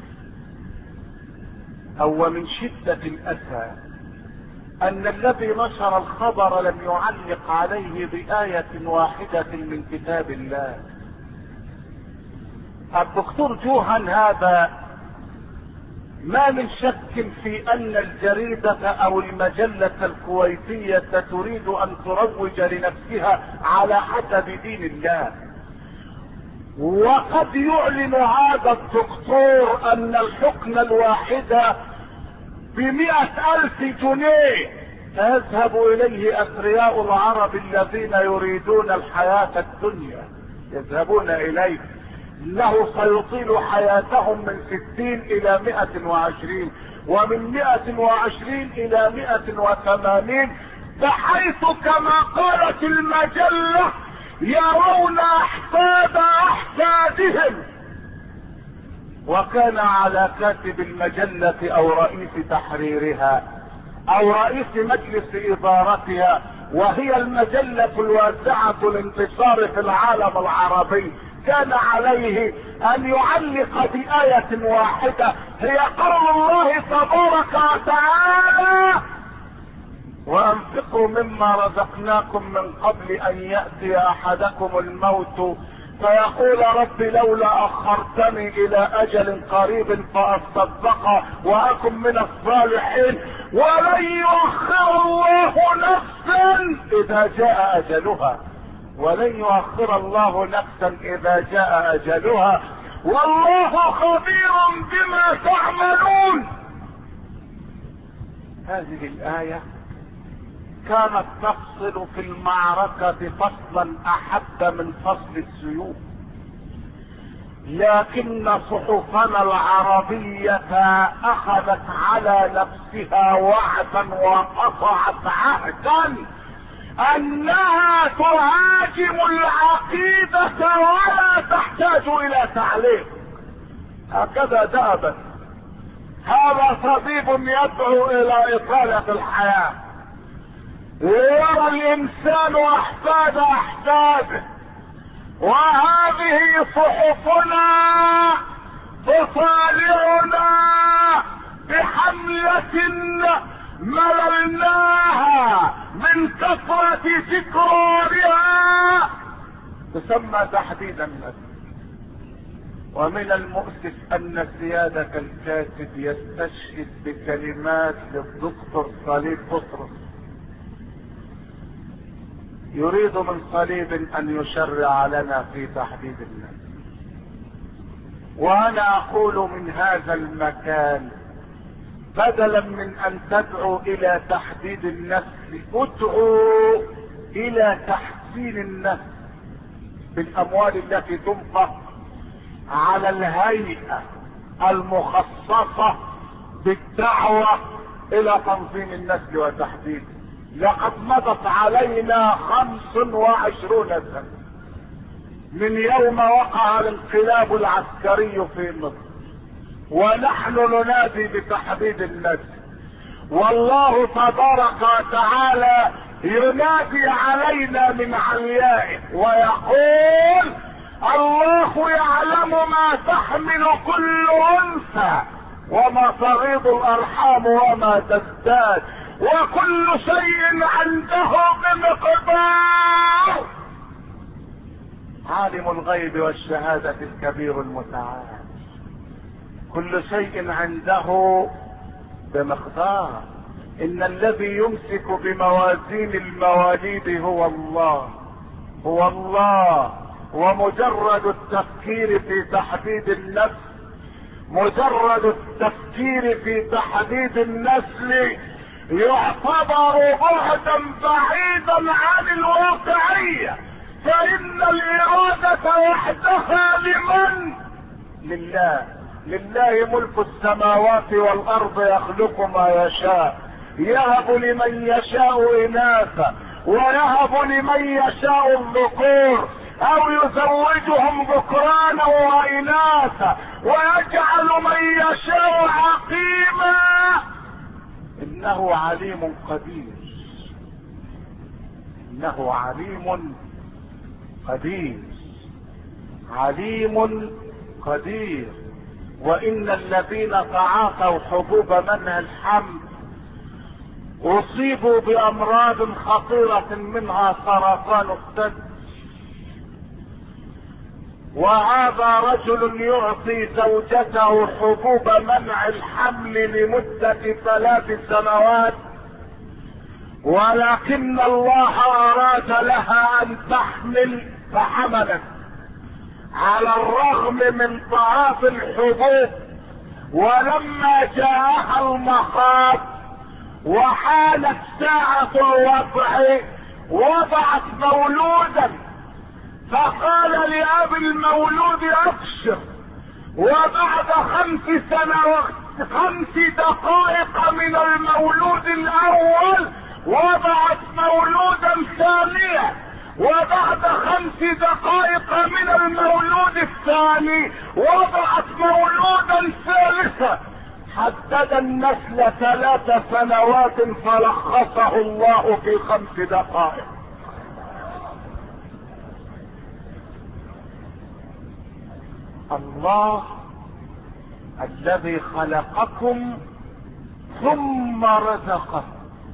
او من شدة الاسى ان الذي نشر الخبر لم يعلق عليه بآية واحدة من كتاب الله. الدكتور جوهان هذا ما من شك في ان الجريدة او المجلة الكويتية تريد ان تروج لنفسها على حسب دين الله. وقد يعلن هذا الدكتور ان الحقنة الواحدة ب100,000 جنيه فيذهب اليه اثرياء العرب الذين يريدون الحياة الدنيا، يذهبون اليه انه سيطيل حياتهم من 60 الى 120 ومن 120 الى 180، بحيث كما قالت المجلة يرون احفاد احفادهم. وكان على كاتب المجلة او رئيس تحريرها او رئيس مجلس ادارتها، وهي المجلة الواسعة الانتشار في العالم العربي، كان عليه ان يعلق بآية واحدة هي قول الله تبارك وتعالى: وانفقوا مما رزقناكم من قبل ان يأتي احدكم الموت فيقول رب لولا اخرتني الى اجل قريب فاصدق واكن من الصالحين ولن يؤخر الله نفسا اذا جاء اجلها، ولن يؤخر الله نفسا اذا جاء اجلها، والله خبير بما تعملون. هذه الآية كانت تفصل في المعركة فصلا احب من فصل السيوف، لكن صحفنا العربية اخذت على نفسها وعدا وقطعت عهدا انها تهاجم العقيدة ولا تحتاج الى تعليق. هكذا دابت. هذا طبيب يدعو الى اطالة الحياة، ويرى الانسان احفاد احفاده، وهذه صحفنا تطالعنا بحملة مللناها من كثرة تكرارها تسمى تحديد النفس. ومن المؤسف ان سيادة الكاتب يستشهد بكلمات للدكتور صليب بطرس، يريد من صليب ان يشرع لنا في تحديد النفس. وانا اقول من هذا المكان بدلا من ان تدعو الى تحديد النفس ادعو الى تحسين النفس بالاموال التي تنفق على الهيئة المخصصة بالدعوة الى تنظيم النسل وتحديده. لقد مضت علينا 25 سنة من يوم وقع الانقلاب العسكري في مصر ونحن ننادي بتحديد النسل، والله تبارك وتعالى ينادي علينا من عليائه ويقول: الله يعلم ما تحمل كل انثى وما تغيض الارحام وما تزداد وكل شيء عنده بمقدار. عالم الغيب والشهادة الكبير المتعال، كل شيء عنده بمقدار. ان الذي يمسك بموازين المواليد هو الله، هو الله. ومجرد التفكير في تحديد النسل، مجرد التفكير في تحديد النسل يعتبر بعدا بعيدا عن الواقعية، فإن الإرادة وحدها لمن؟ لله. لله ملك السماوات والأرض يخلق ما يشاء، يهب لمن يشاء إناثا ويهب لمن يشاء الذكور او يزوجهم ذكرانا واناثا ويجعل من يشاء عقيما، انه عليم قدير، انه عليم قدير، عليم قدير. وان الذين تعاطوا حبوب منع الحمل اصيبوا بامراض خطيرة منها سرطان الثدي. وهذا رجل يعطي زوجته حبوب منع الحمل لمدة 3 سنوات، ولكن الله اراد لها ان تحمل فحملت على الرغم من ضعاف الحبوب. ولما جاءها المخاض وحانت ساعة الوضع وضعت مولودا، فقال لأبي المولود ابشر. وبعد 5 دقائق من المولود الاول وضعت مولودا ثانيا، وبعد 5 دقائق من المولود الثاني وضعت مولودا ثالثا. حدد النسل 3 سنوات فلخصه الله في 5 دقائق. الله الذي خلقكم ثم رزقكم،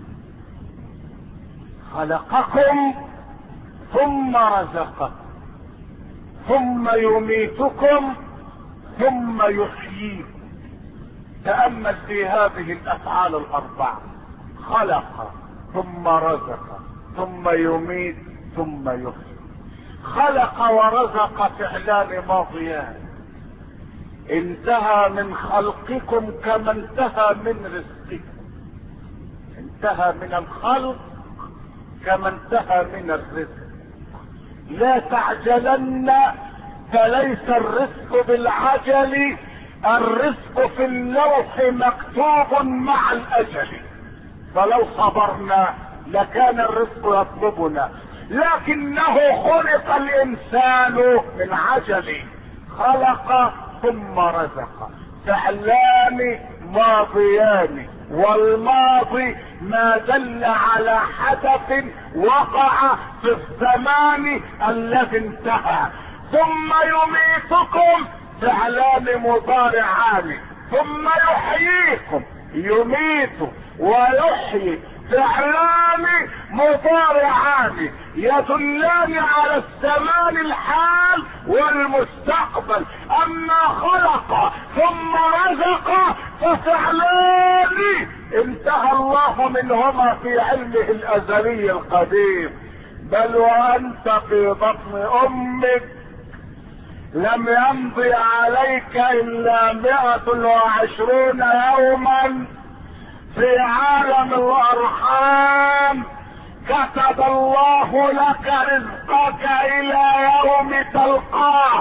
خلقكم ثم رزقكم ثم يميتكم ثم يحييكم. تأمل في هذه الافعال الاربعة: خلق ثم رزق ثم يميت ثم يحيي. خلق ورزق فعلان ماضيان، انتهى من خلقكم كما انتهى من رزقكم. انتهى من الخلق كما انتهى من الرزق. لا تعجلن، فليس الرزق بالعجل، الرزق في اللوح مكتوب مع الاجل. فلو صبرنا لكان الرزق يطلبنا، لكنه خلق الانسان من عجل. خلق ثم رزق، فعلان ماضيان، والماضي ما دل على حدث وقع في الزمان الذي انتهى. ثم يميتكم، فعلان مضارعان. ثم يحييكم، يميت ويحيي، فعلان مضارعان يدلان على الزمان الحال والمستقبل. اما خلق ثم رزق ففعلان انتهى الله منهما في علمه الازلي القديم. بل وانت في بطن امك لم يمضي عليك الا 120 يوما في عالم الارحام. كتب الله لك رزقك الى يوم تلقاه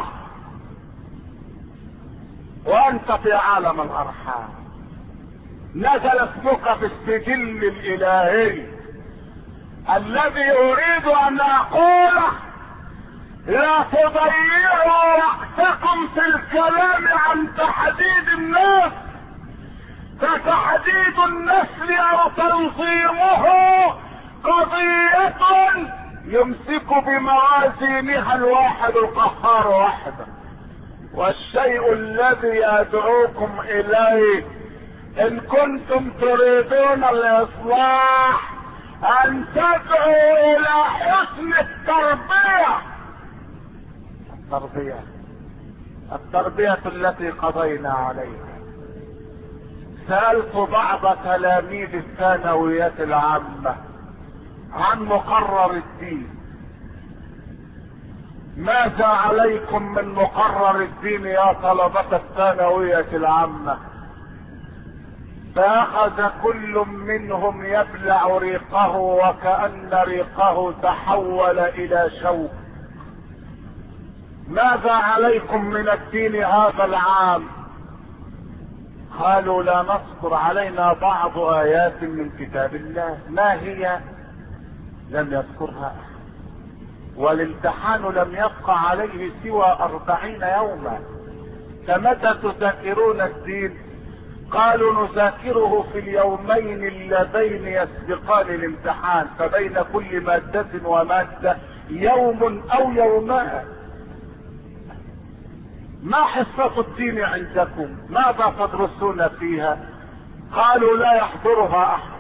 وانت في عالم الارحام. نزل اسمك في السجل الالهي. الذي اريد ان اقوله: لا تضيعوا وقتكم في الكلام عن تحديد الناس، فتحديد النسل او تنظيمه قضية يمسك بموازينها الواحد القهار وحده. والشيء الذي يدعوكم اليه ان كنتم تريدون الاصلاح ان تدعوا الى حسن التربية. التربية التي قضينا عليها. سألت بعض تلاميذ الثانويات العامة عن مقرر الدين: ماذا عليكم من مقرر الدين يا طلبة الثانوية العامة؟ فأخذ كل منهم يبلع ريقه وكأن ريقه تحول إلى شوك. ماذا عليكم من الدين هذا العام؟ قالوا: لا نذكر، علينا بعض آيات من كتاب الله. ما هي؟ لم يذكرها، والامتحان لم يبقى عليه سوى 40 يوما. فمتى تذاكرون الدين؟ قالوا: نذاكره في اليومين اللذين يسبقان الامتحان، فبين كل مادة ومادة يوم او يومان. ما حصة الدين عندكم؟ ماذا تدرسون فيها؟ قالوا: لا يحضرها احد.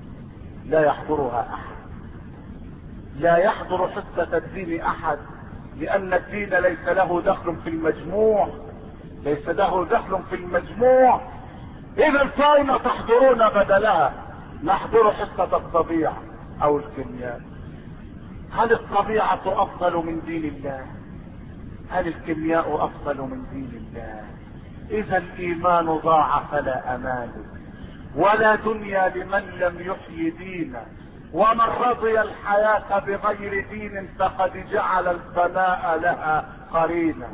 لا يحضرها احد، لا يحضر حصة الدين احد، لان الدين ليس له دخل في المجموع، ليس له دخل في المجموع. اذا فاين تحضرون بدلها؟ نحضر حصة الطبيعة او الكيمياء. هل الطبيعة افضل من دين الله؟ هل الكيمياء افضل من دين الله؟ اذا الايمان ضاع فلا امان ولا دنيا لمن لم يحيي دينا، ومن رضي الحياة بغير دين فقد جعل الفناء لها قرينا.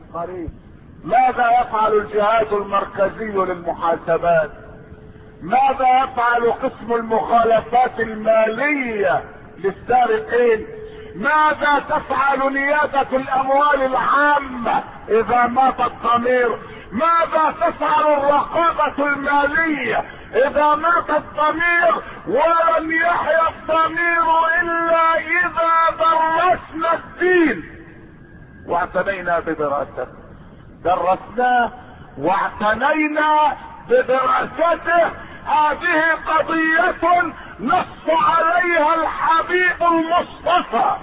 ماذا يفعل الجهاز المركزي للمحاسبات؟ ماذا يفعل قسم المخالفات المالية للسارقين؟ ماذا تفعل نيابة الاموال العامة اذا مات الضمير؟ ماذا تفعل الرقابة المالية اذا مات الضمير؟ ولن يحيا الضمير الا اذا درسنا الدين واعتنينا بدراسته. درسناه واعتنينا بدراسته. هذه قضية نص عليها الحبيب المصطفى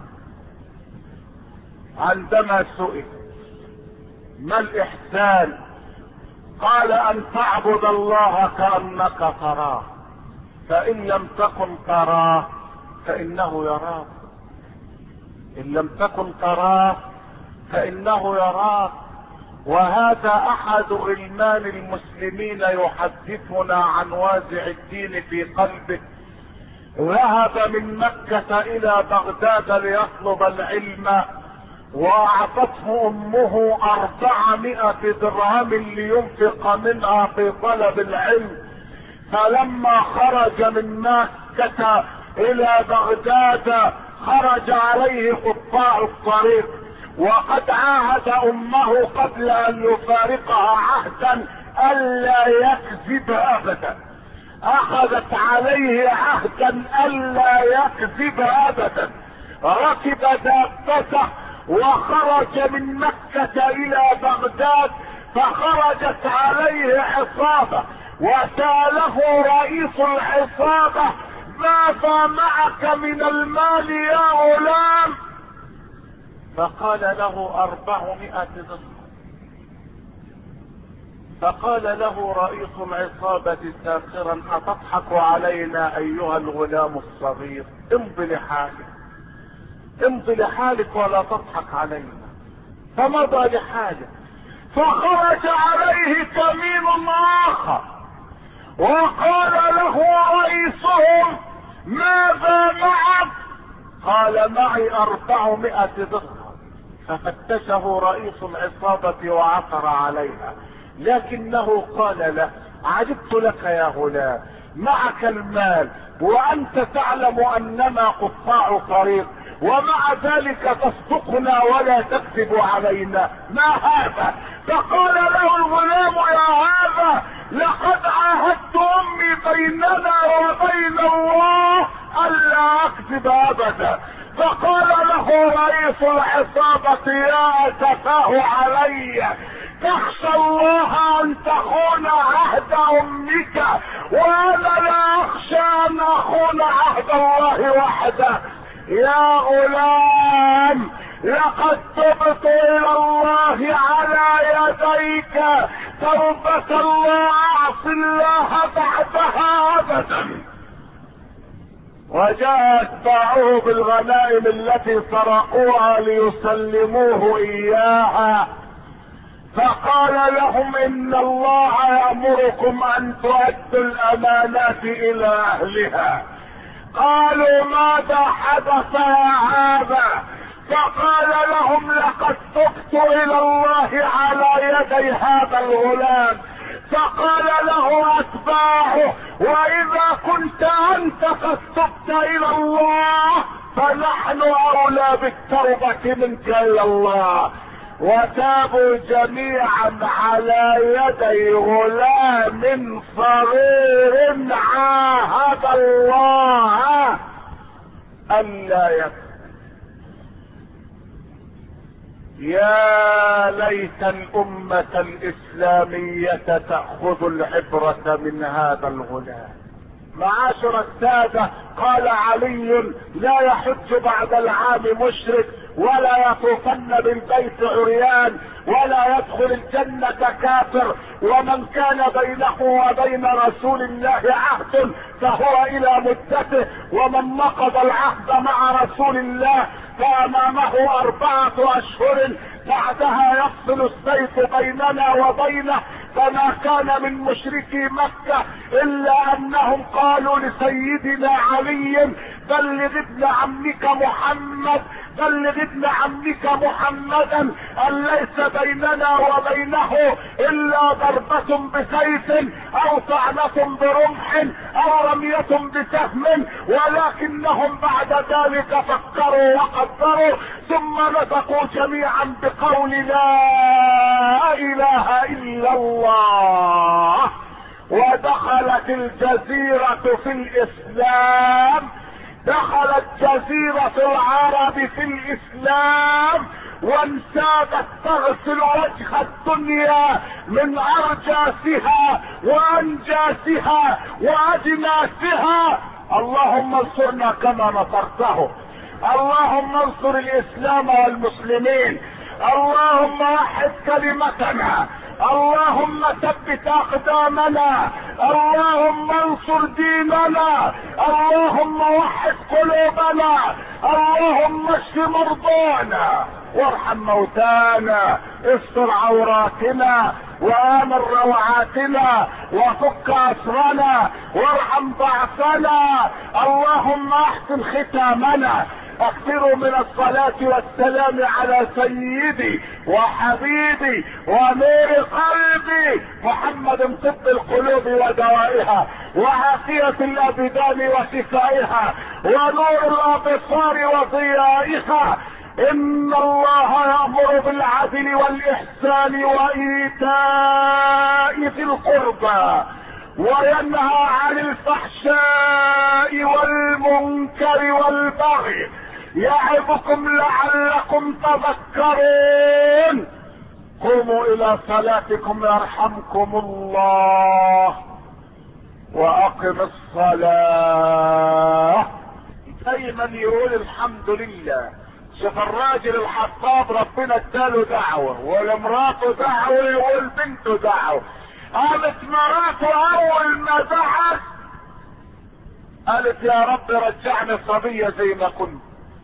عندما سئل ما الإحسان؟ قال أن تعبد الله كأنك تراه، فإن لم تكن تراه فإنه يراك. إن لم تكن تراه فإنه يراك. وهذا أحد غلمان المسلمين يحدثنا عن وازع الدين في قلبه. ذهب من مكة إلى بغداد ليطلب العلم، واعطته امه 400 درهم لينفق منها في طلب العلم. فلما خرج من مكة الى بغداد خرج عليه قطاع الطريق، وقد عاهد امه قبل ان يفارقها عهدا الا يكذب ابدا. اخذت عليه عهدا الا يكذب ابدا. ركب دابته وخرج من مكة الى بغداد، فخرجت عليه عصابة وسأله رئيس العصابة ماذا معك من المال يا غلام؟ فقال له 400 درهم. فقال له رئيس العصابة ساخرا أتضحك علينا ايها الغلام الصغير؟ امضي لحالك، امضي لحالك ولا تضحك علينا. فمضى لحالك. فخرج عليه كمين اخر وقال له رئيسهم ماذا معك؟ قال معي 400 درهم. ففتشه رئيس العصابة وعثر عليها، لكنه قال له عجبت لك يا غلام، معك المال وانت تعلم اننا قطاع طريق، ومع ذلك تصدقنا ولا تكذب علينا، ما هذا؟ فقال له الغلام يا هذا لقد عاهدت امي بيننا وبين الله الا اكذب ابدا. فقال له رئيس العصابة يا اسفاه علي، تخشى الله ان تخون عهد امك وانا لا اخشى ان اخون عهد الله وحده. يا غلام لقد تبت الى الله على يديك توبة لا اعصي الله بعدها ابدا. وجاء اتباعه بالغنائم التي سرقوها ليسلموه اياها، فقال لهم ان الله يأمركم ان تؤدوا الامانات الى اهلها. قالوا ماذا حدث يا هذا؟ فقال لهم لقد تبت الى الله على يدي هذا الغلام. فقال له اتباعه واذا كنت انت قد تبت الى الله فنحن اولى بالتوبة منك الى الله. وتابوا جميعا على يدي غلام صغير عاهد الله الا يكذب. يا ليت الامة الاسلامية تأخذ العبرة من هذا الغلام. معاشر السادة، قال علي: لا يحج بعد العام مشرك، ولا يطوفن بالبيت عريان، ولا يدخل الجنة كافر، ومن كان بينه وبين رسول الله عهد فهو الى مدته، ومن نقض العهد مع رسول الله فامامه 4 أشهر بعدها يفصل السيف بيننا وبينه. فما كان من مشركي مكة الا انهم قالوا لسيدنا علي: بلغ ابن عمك محمد، بلغ ابن عمك محمدا ان ليس بيننا وبينه الا ضربة بسيف او طعنة برمح او رمية بسهم، ولكنهم بعد ذلك فكروا وقدروا ثم نطقوا جميعا بقول لا اله الا الله، ودخلت الجزيرة في الاسلام، دخلت جزيرة العرب في الاسلام، وانسابت تغسل وجه الدنيا من ارجاسها وانجاسها واجناسها. اللهم انصرنا كما نصرته، اللهم انصر الاسلام والمسلمين، اللهم وحد كلمتنا، اللهم ثبت اقدامنا، اللهم انصر ديننا، اللهم وحد قلوبنا، اللهم اشف مرضانا وارحم موتانا، استر عوراتنا وامن روعاتنا وفك اسرنا وارحم ضعفنا، اللهم احسن ختامنا. اكثروا من الصلاة والسلام على سيدي وحبيبي ونور قلبي محمد، طب القلوب ودوائها وعافية الابدان وشفائها ونور الابصار وضيائها. ان الله يأمر بالعدل والاحسان وايتاء ذي القربى وينهى عن الفحشاء والمنكر والبغي، يعظكم لعلكم تذكرون. قوموا الى صلاتكم يرحمكم الله، واقم الصلاة. دايما يقول الحمد لله. شوف الراجل الحطاب ربنا اداله دعوة ولمراته دعوة والبنت دعوة. قالت مراته اول ما دعت قالت: يا رب رجعني صبية زي ما كنت.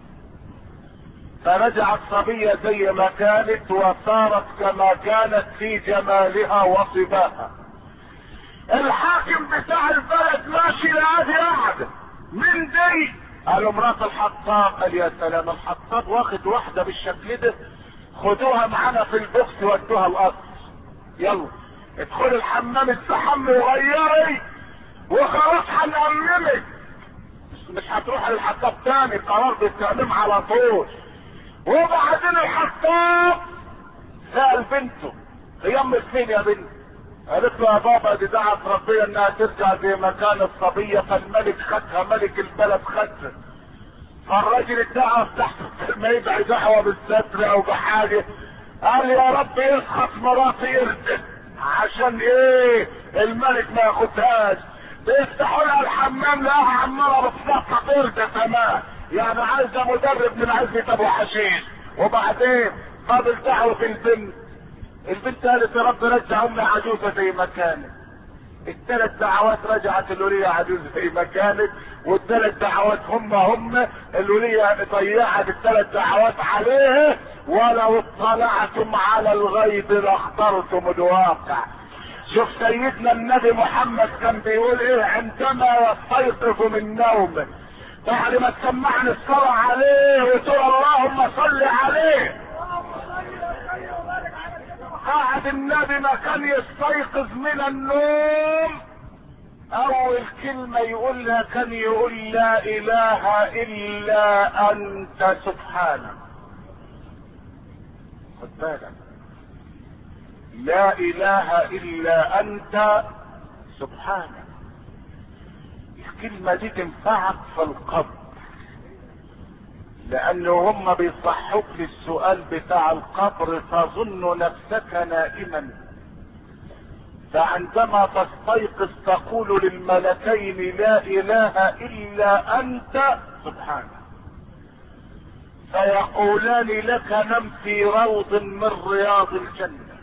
فرجعت صبية زي ما كانت وصارت كما كانت في جمالها وصباها. الحاكم بتاع البلد ماشي لهذه قاعدة من دي، قالوا مرات الحطاب. قال: يا سلام، الحطاب واخد واحدة بالشكل ده، خدوها معانا في البوكس ودوها القصر، يلا ادخل الحمام استحمي وغيري وخلاص هنأممك. مش هتروح للحطاب تاني، قرار بالتأميم على طول. وبعدين الحطاب سأل بنته: هي امك فين يا بنت؟ قالت له: يا بابا دي دعت ربنا انها ترجع زي ما كانت صبية، فالملك خدها، ملك البلد خدها. فالراجل ادعى تحت ما يدعي دعوة بالستر او بحاجة، قال: يا رب يسخط مراتي يرجع عشان ايه الملك ما ياخدهاش. بيفتحوا لها الحمام لقاها عماله بتنطط قرده تمام، يعني عايزه مدرب من عزة ابو حشيش. وبعدين قابل دعوه البنت. البنت قالت: يا رب رجع امي عجوزه زي ما كانت. ال3 دعوات رجعت الولية عجوزه زي ما كانت، وال3 دعوات هم الولية ضيعت ال3 دعوات عليها. ولو اطلعتم على الغيب لاخترتم الواقع. شوف سيدنا النبي محمد كان بيقول ايه عندما يستيقظ من نومه بعد ما تسمعنا الصلاة عليه وتقول اللهم صل عليه. قاعد النبي ما كان يستيقظ من النوم اول كلمة يقولها كان يقول: لا اله الا انت سبحانك. خد بالك، لا اله الا انت سبحانك. الكلمة دي تنفعك في القبر، لانه هم بيصحوك للسؤال بتاع القبر، تظن نفسك نائما فعندما تستيقظ تقول للملكين لا اله الا انت سبحانك، فيقولان لك نم في روض من رياض الجنة.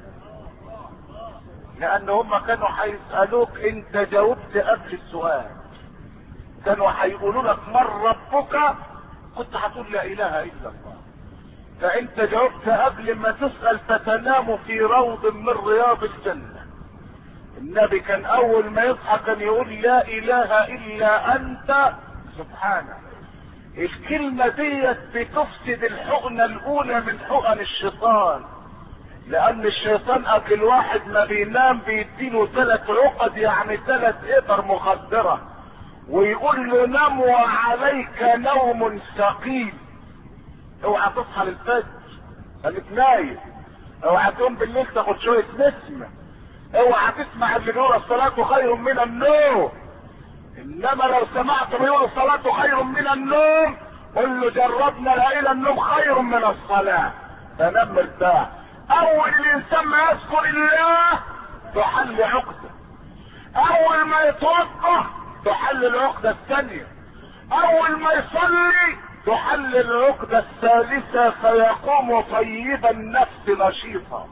لان هم كانوا هيسألوك، انت جاوبت قبل السؤال، كانوا هيقولوا لك من ربك، كنت هتقول لا اله الا الله، فانت جاوبت قبل ما تسأل، فتنام في روض من رياض الجنة. النبي كان اول ما يصحى كان يقول لا اله الا انت سبحانك. الكلمة ديت بتفسد الحقنة الاولى من حقن الشيطان، لان الشيطان اكل واحد ما بينام بيديله 3 عقد، يعني 3 ابر مخدرة، ويقول له نم وعليك نوم ثقيل. اوعى تصحى للفجر خليك نايم، اوعى تقوم بالليل تاخد شوية نسمة، اوعى تسمع اللي بيقول الصلاة خير من النوم. انما لو سمعت بيقول الصلاة خير من النوم، قل له جربنا لقينا النوم خير من الصلاة، فنام مرتاح. اول الانسان ما يذكر الله تحل عقدة، اول ما يتوقع تحل العقدة الثانية، اول ما يصلي تحل العقدة الثالثة، فيقوم طيب النفس نشيطا.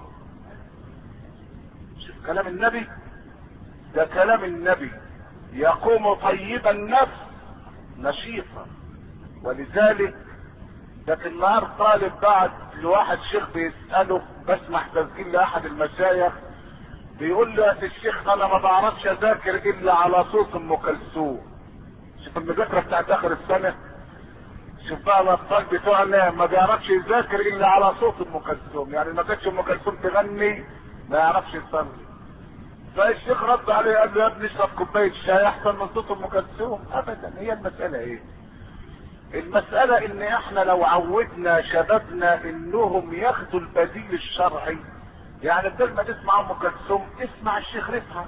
شوف كلام النبي، ده كلام النبي، يقوم طيب النفس نشيطا. ولذلك ده في النهار طالب بعد لواحد شيخ بيسأله، بسمح تسجيل لاحد المشايخ، بيقول له يا الشيخ انا ما بعرفش اذاكر الا على صوت ام كلثوم. شوف المذاكره بتاعت اخر السنه، شوف بقى الاطفال بتوعنا ما بيعرفش يذاكر الا على صوت ام كلثوم، يعني ما كانتش ام كلثوم تغني ما يعرفش يصلي. فالشيخ رد عليه قال له يا ابني اشرب كوبايه شاي احسن من صوت ام كلثوم. ابدا، هي المساله ايه؟ المساله ان احنا لو عودنا شبابنا انهم ياخدوا البديل الشرعي، يعني بدل ما تسمع ام كلثوم اسمع الشيخ رفعت.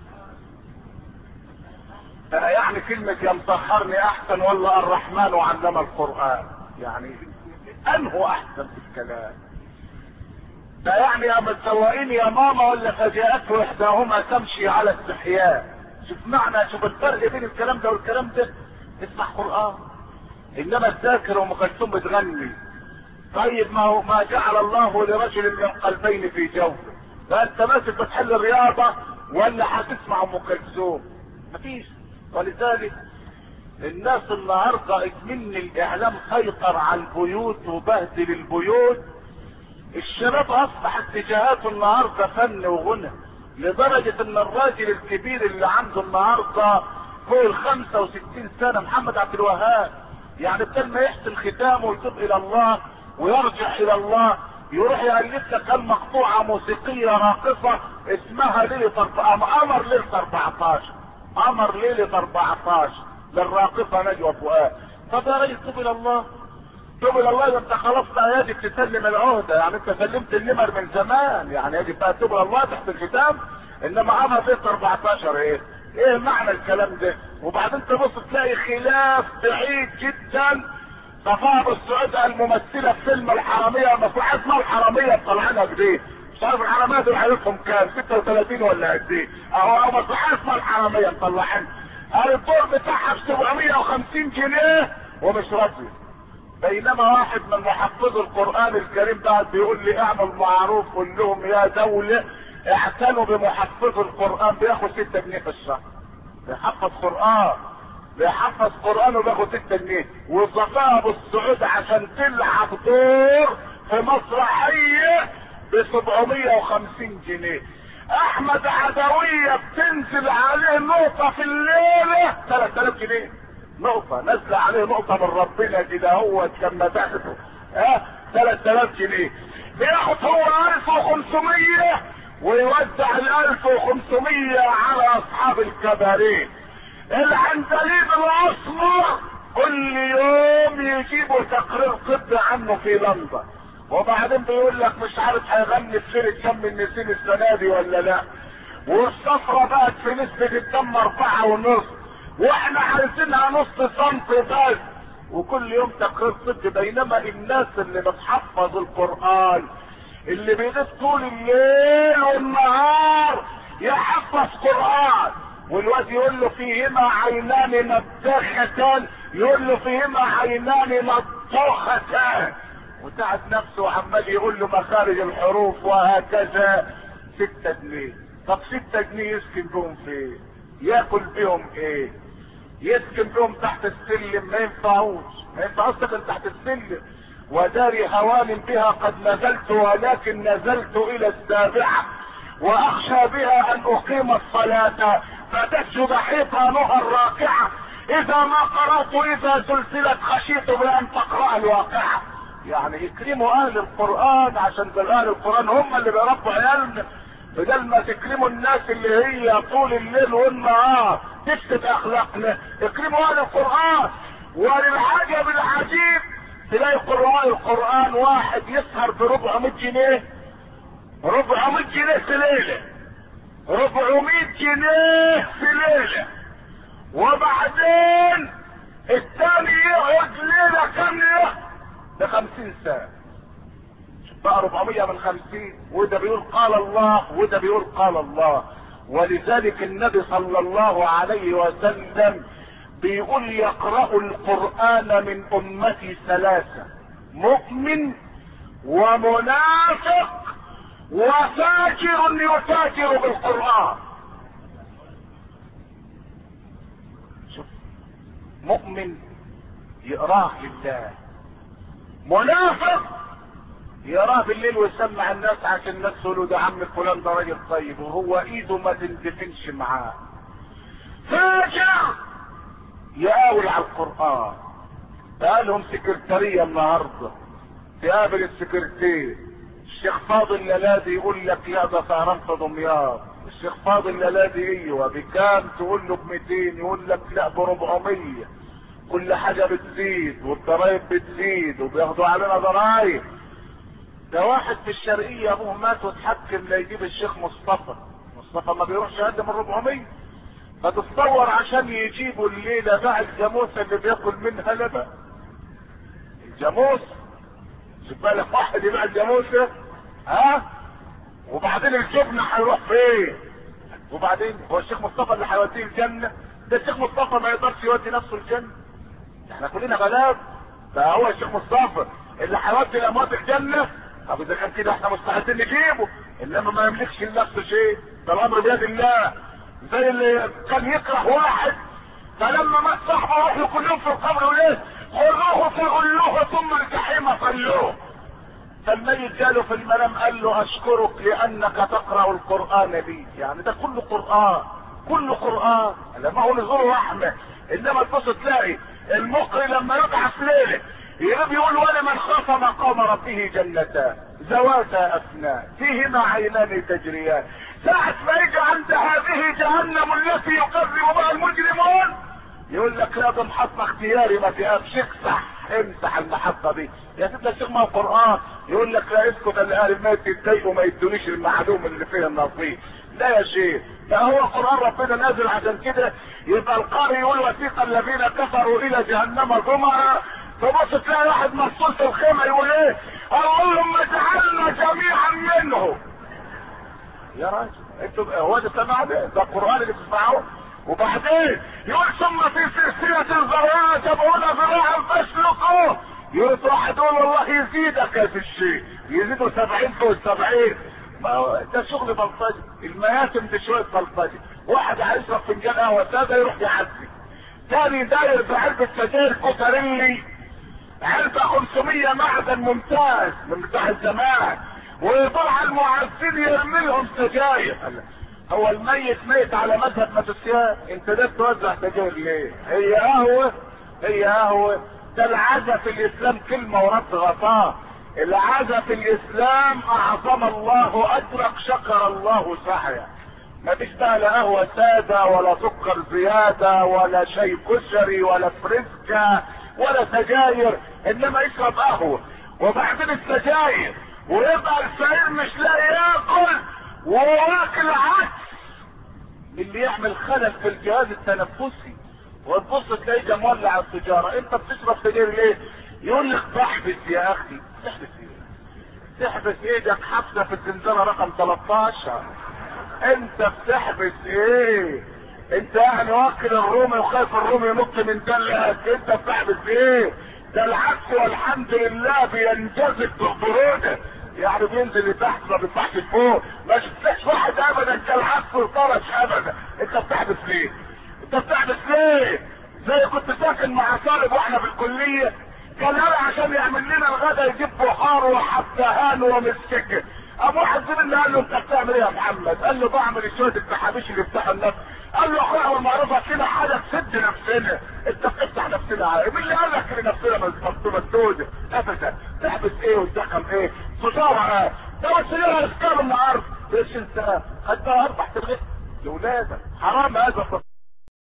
يعني كلمة يا مطهرني احسن ولا الرحمن علم القرآن؟ يعني انه احسن في الكلام ده. يعني يا متسوقين يا ماما ولا فجاءته احداهما تمشي على استحياء. شوف معنى، شوف الفرق بين الكلام ده والكلام ده. اسمع قرآن، انما تذاكر ام كلثوم بتغني. طيب ما جعل الله لرجل من قلبين في جوفه، فانت ماسك بتحل الرياضة ولا هتسمع ام كلثوم؟ مفيش. ولذلك الناس النهارده اكمن الاعلام سيطر على البيوت وبهدل البيوت. الشباب اصبح اتجاهاته النهارده فن وغنى، لدرجة ان الراجل الكبير اللي عنده النهارده فوق ال 65 سنة، محمد عبد الوهاب، يعني بدل ما يحسن ختامه ويتوب الى الله ويرجع الى الله، يروح يألف لك مقطوعة موسيقية راقصة اسمها قمر ليلة 14، قمر ليلة 14 للراقصة نجوى فؤاد. طب يا ريس توب الى الله، توب الى الله، ده انت خلاص بقى يجب تسلم العهدة، يعني انت سلمت النمر من زمان، يعني يجب بقى توب الى الله تحت الختام. انما قمر ليلة 14 ايه معنى الكلام ده؟ وبعدين تبص تلاقي خلاف بعيد جدا. صفاء ابو السعود الممثلة في فيلم الحرامية، المصلحة اسمها الحرامية مطلعينها جديد، مش عارف الحرامية دول عارفهم كام، 36 ولا قد ايه، او مصلحة اسمها الحرامية مطلعين الدور بتاعها ب 750 جنيه ومش راضي. بينما واحد من محفظي القرآن الكريم بعد بيقول لي اعمل معروف، قول لهم يا دولة اعتنوا بمحفظ القرآن، بياخد 6 جنيه في الشهر، بيحفظ قرآن وبياخد 6 جنيه. وصفاء ابو السعود عشان تلعب دور في مسرحية ب 750 جنيه. احمد عدوية بتنزل عليه نقطة في الليلة 3000 جنيه، نقطة نزل عليه نقطة من ربنا كده، هو كما تحته 3000 جنيه. بياخد هو 1500 ويوزع ال 1500 على اصحاب الكباريه. العندليب الاسمر كل يوم يجيبوا تقرير طبي عنه في لندن، وبعدين بيقول لك مش عارف هيغني في سيرة كم النسيم السنة دي ولا لا، والصفرة بقت في نسبة الدم 4.5 واحنا عايزينها نص سنتي بس، وكل يوم تقرير طبي. بينما الناس اللي بتحفظ القرآن اللي بيغيب طول الليل والنهار يحفظ قرآن، والواد يقول له فيهما عينان نباختان، يقول له فيهما عينان نضاختان، وتعب نفسه وعمال يقول له مخارج الحروف وهكذا. 6 جنيه. طب 6 جنيه يسكن بهم فين؟ ياكل بهم ايه؟ يسكن بهم تحت السلم، ما ينفعوش تسكن تحت السلم. ودار هوان بها قد نزلت، ولكن نزلت الى السابعة، واخشى بها ان اقيم الصلاة فتسجد حيطانها الراكعة، اذا ما قرأت اذا سلسلت خشيت بان تقرأ الواقعة. يعني يكرموا اهل القرآن، عشان دول اهل القرآن هم اللي بيربوا عيالنا، بدل ما تكرموا الناس اللي هي طول الليل والنهار تفسد اخلاقنا. اكرموا اهل القرآن. وللعجب العجيب تلاقي قراء القرآن واحد يسهر ب 400 جنيه، 400 جنيه في ليلة، 400 جنيه في ليلة، وبعدين الثاني يقعد ليلة كاملة ب50 ساعة. بقى 400 من 50، وده بيقول قال الله وده بيقول قال الله. ولذلك النبي صلى الله عليه وسلم بيقول يقرأ القرآن من امتي 3: مؤمن ومنافق وفاجر يتاجر بالقرآن. شوف، مؤمن يقراه لله، منافق يراه بالليل ويسمع الناس عشان الناس يقولوا ده عم فلان ده راجل طيب، وهو ايده ما تندفنش معاه. فاجر يقاول على القرآن. بقالهم سكرتارية النهارده، تقابل السكرتير الشيخ فاضل للادي يقول لك لا ده سهران في دمياط. الشيخ فاضل للادي ايوه بكام؟ تقول له ب200، يقول لك لا ب400. كل حاجه بتزيد والضرايب بتزيد وبياخدوا علينا ضرايب. ده واحد في الشرقيه ابوه مات واتحكم لا يجيب الشيخ مصطفى ما بيروحش يقدم ال400. فتتصور عشان يجيبوا الليله بقى الجاموسه اللي بياكل منها لبن. الجاموس شوف بالك، واحد يبقى الجاموسه وبعدين الجبن هيروح فين؟ وبعدين هو الشيخ مصطفى اللي هيوديه الجنه؟ ده الشيخ مصطفى ما يقدرش يودي نفسه الجنه. احنا كلنا غلاب، ده هو الشيخ مصطفى اللي هيودي الاموات الجنه. طب اذا كان كده احنا مستعدين نجيبه، انما ما يملكش لنفسه شيء، ده الامر بيد الله. زي اللي كان يكره واحد، فلما مات صاحبه راح له كل يوم في القبر وليه خذوه فغلوه ثم الجحيم صلوه. فالميت جاله في المنام قال له اشكرك لانك تقرأ القرآن بي. يعني ده كله قرآن، كله قرآن، لما هو نزول رحمة. انما تبص تلاقي المقري لما يضحك ليله يقول ولمن خاف مقام ربه جنتان ذواتا افنان فيهما عينان تجريان. ساعة ما يجي عند هذه جهنم التي يكذب بها المجرمون يقول لك لا ده محطة اختياري ما تقابش، امسح المحطة دي يا سيدنا الشيخ. ما هو قرآن يقول لك لا اسكت الاهل الميت يتضايقوا ما يدونيش المعلوم اللي فيها النصيب. لا يا شيخ، ده هو قرآن ربنا نازل عشان كده. يبقى القارئ يقول وثيق الذين كفروا الى جهنم زمرا، تبص تلاقي واحد مسؤول في الخيمة يقول ايه؟ اللهم اجعلنا جميعا منه. يا راجل انتوا هو ده سمع ده القرآن اللي بتسمعوه؟ وبعدين يقول ثم في سلسلة ذرعها 70 ذراعا فاسلكوه. يقول واحد يقول والله يزيدك في الشيء، يزيدوا 70 فوق 70. ده شغل بلطجي، المياسم دي شوية بلطجي. واحد هيشرب فنجان قهوة سادة يروح يعدي، تاني داير بعلبة سجاير كوتاريلي، علبة 500 معدن ممتاز من بتاع الزمان، ويطلع المعزين يرمي لهم سجاير. هو الميت ميت على مذهب ماتوسيان، انت ده توزع سجاير ليه؟ هي قهوة. ده العزا في الاسلام كلمة ورد غطاه. العزا في الاسلام اعظم الله اجرك شكر الله سعيه. ما فيش بقى لا قهوة سادة ولا سكر زيادة ولا شاي كشري ولا فريسكا ولا سجاير، انما يشرب قهوة وبعدين السجاير، ويبقى السعير مش لاقي ياكل وواكل عدس اللي يعمل خلل في الجهاز التنفسي. وتبص تلاقيه مولع السيجاره. انت بتشرب سجاير ليه؟ يقول لك تحبس يا اخي. تحبس ايه؟ تحبس ايدك حبسه في الزنزانه رقم 13. انت بتحبس ايه؟ انت يعني واكل الرومي وخايف الرومي ينط من دلقك، انت بتحبس ايه؟ ده العكس والحمد لله بينجذب بالبرودة، يعني بينزل لتحت ما بيطلعش لفوق، ما شفتش واحد ابدا كالعكس وطرش ابدا. انت بتحبس ليه؟ انت بتحبس ليه؟ زي كنت ساكن مع طالب واحنا في الكلية، كان قال عشان يعمل لنا الغدا يجيب بخار وحبهان ومسكه. ابو واحد زميلنا قال له انت بتعمل ايه يا محمد؟ قال له بعمل شويه التحابيش اللي بيفتحوا النفس. قال له اخويا والمعروفه كده حاجه تسد نفسنا، انت بتفتح نفسنا عارف مين اللي قال لك ان نفسنا مسدوده ابدا؟ تحبس ايه وتدخل ايه؟ فطاره ايه؟ ده بس ليها افكار النهارده، ليش انت خدتها 4 سنين لاولادك؟ حرام هذا.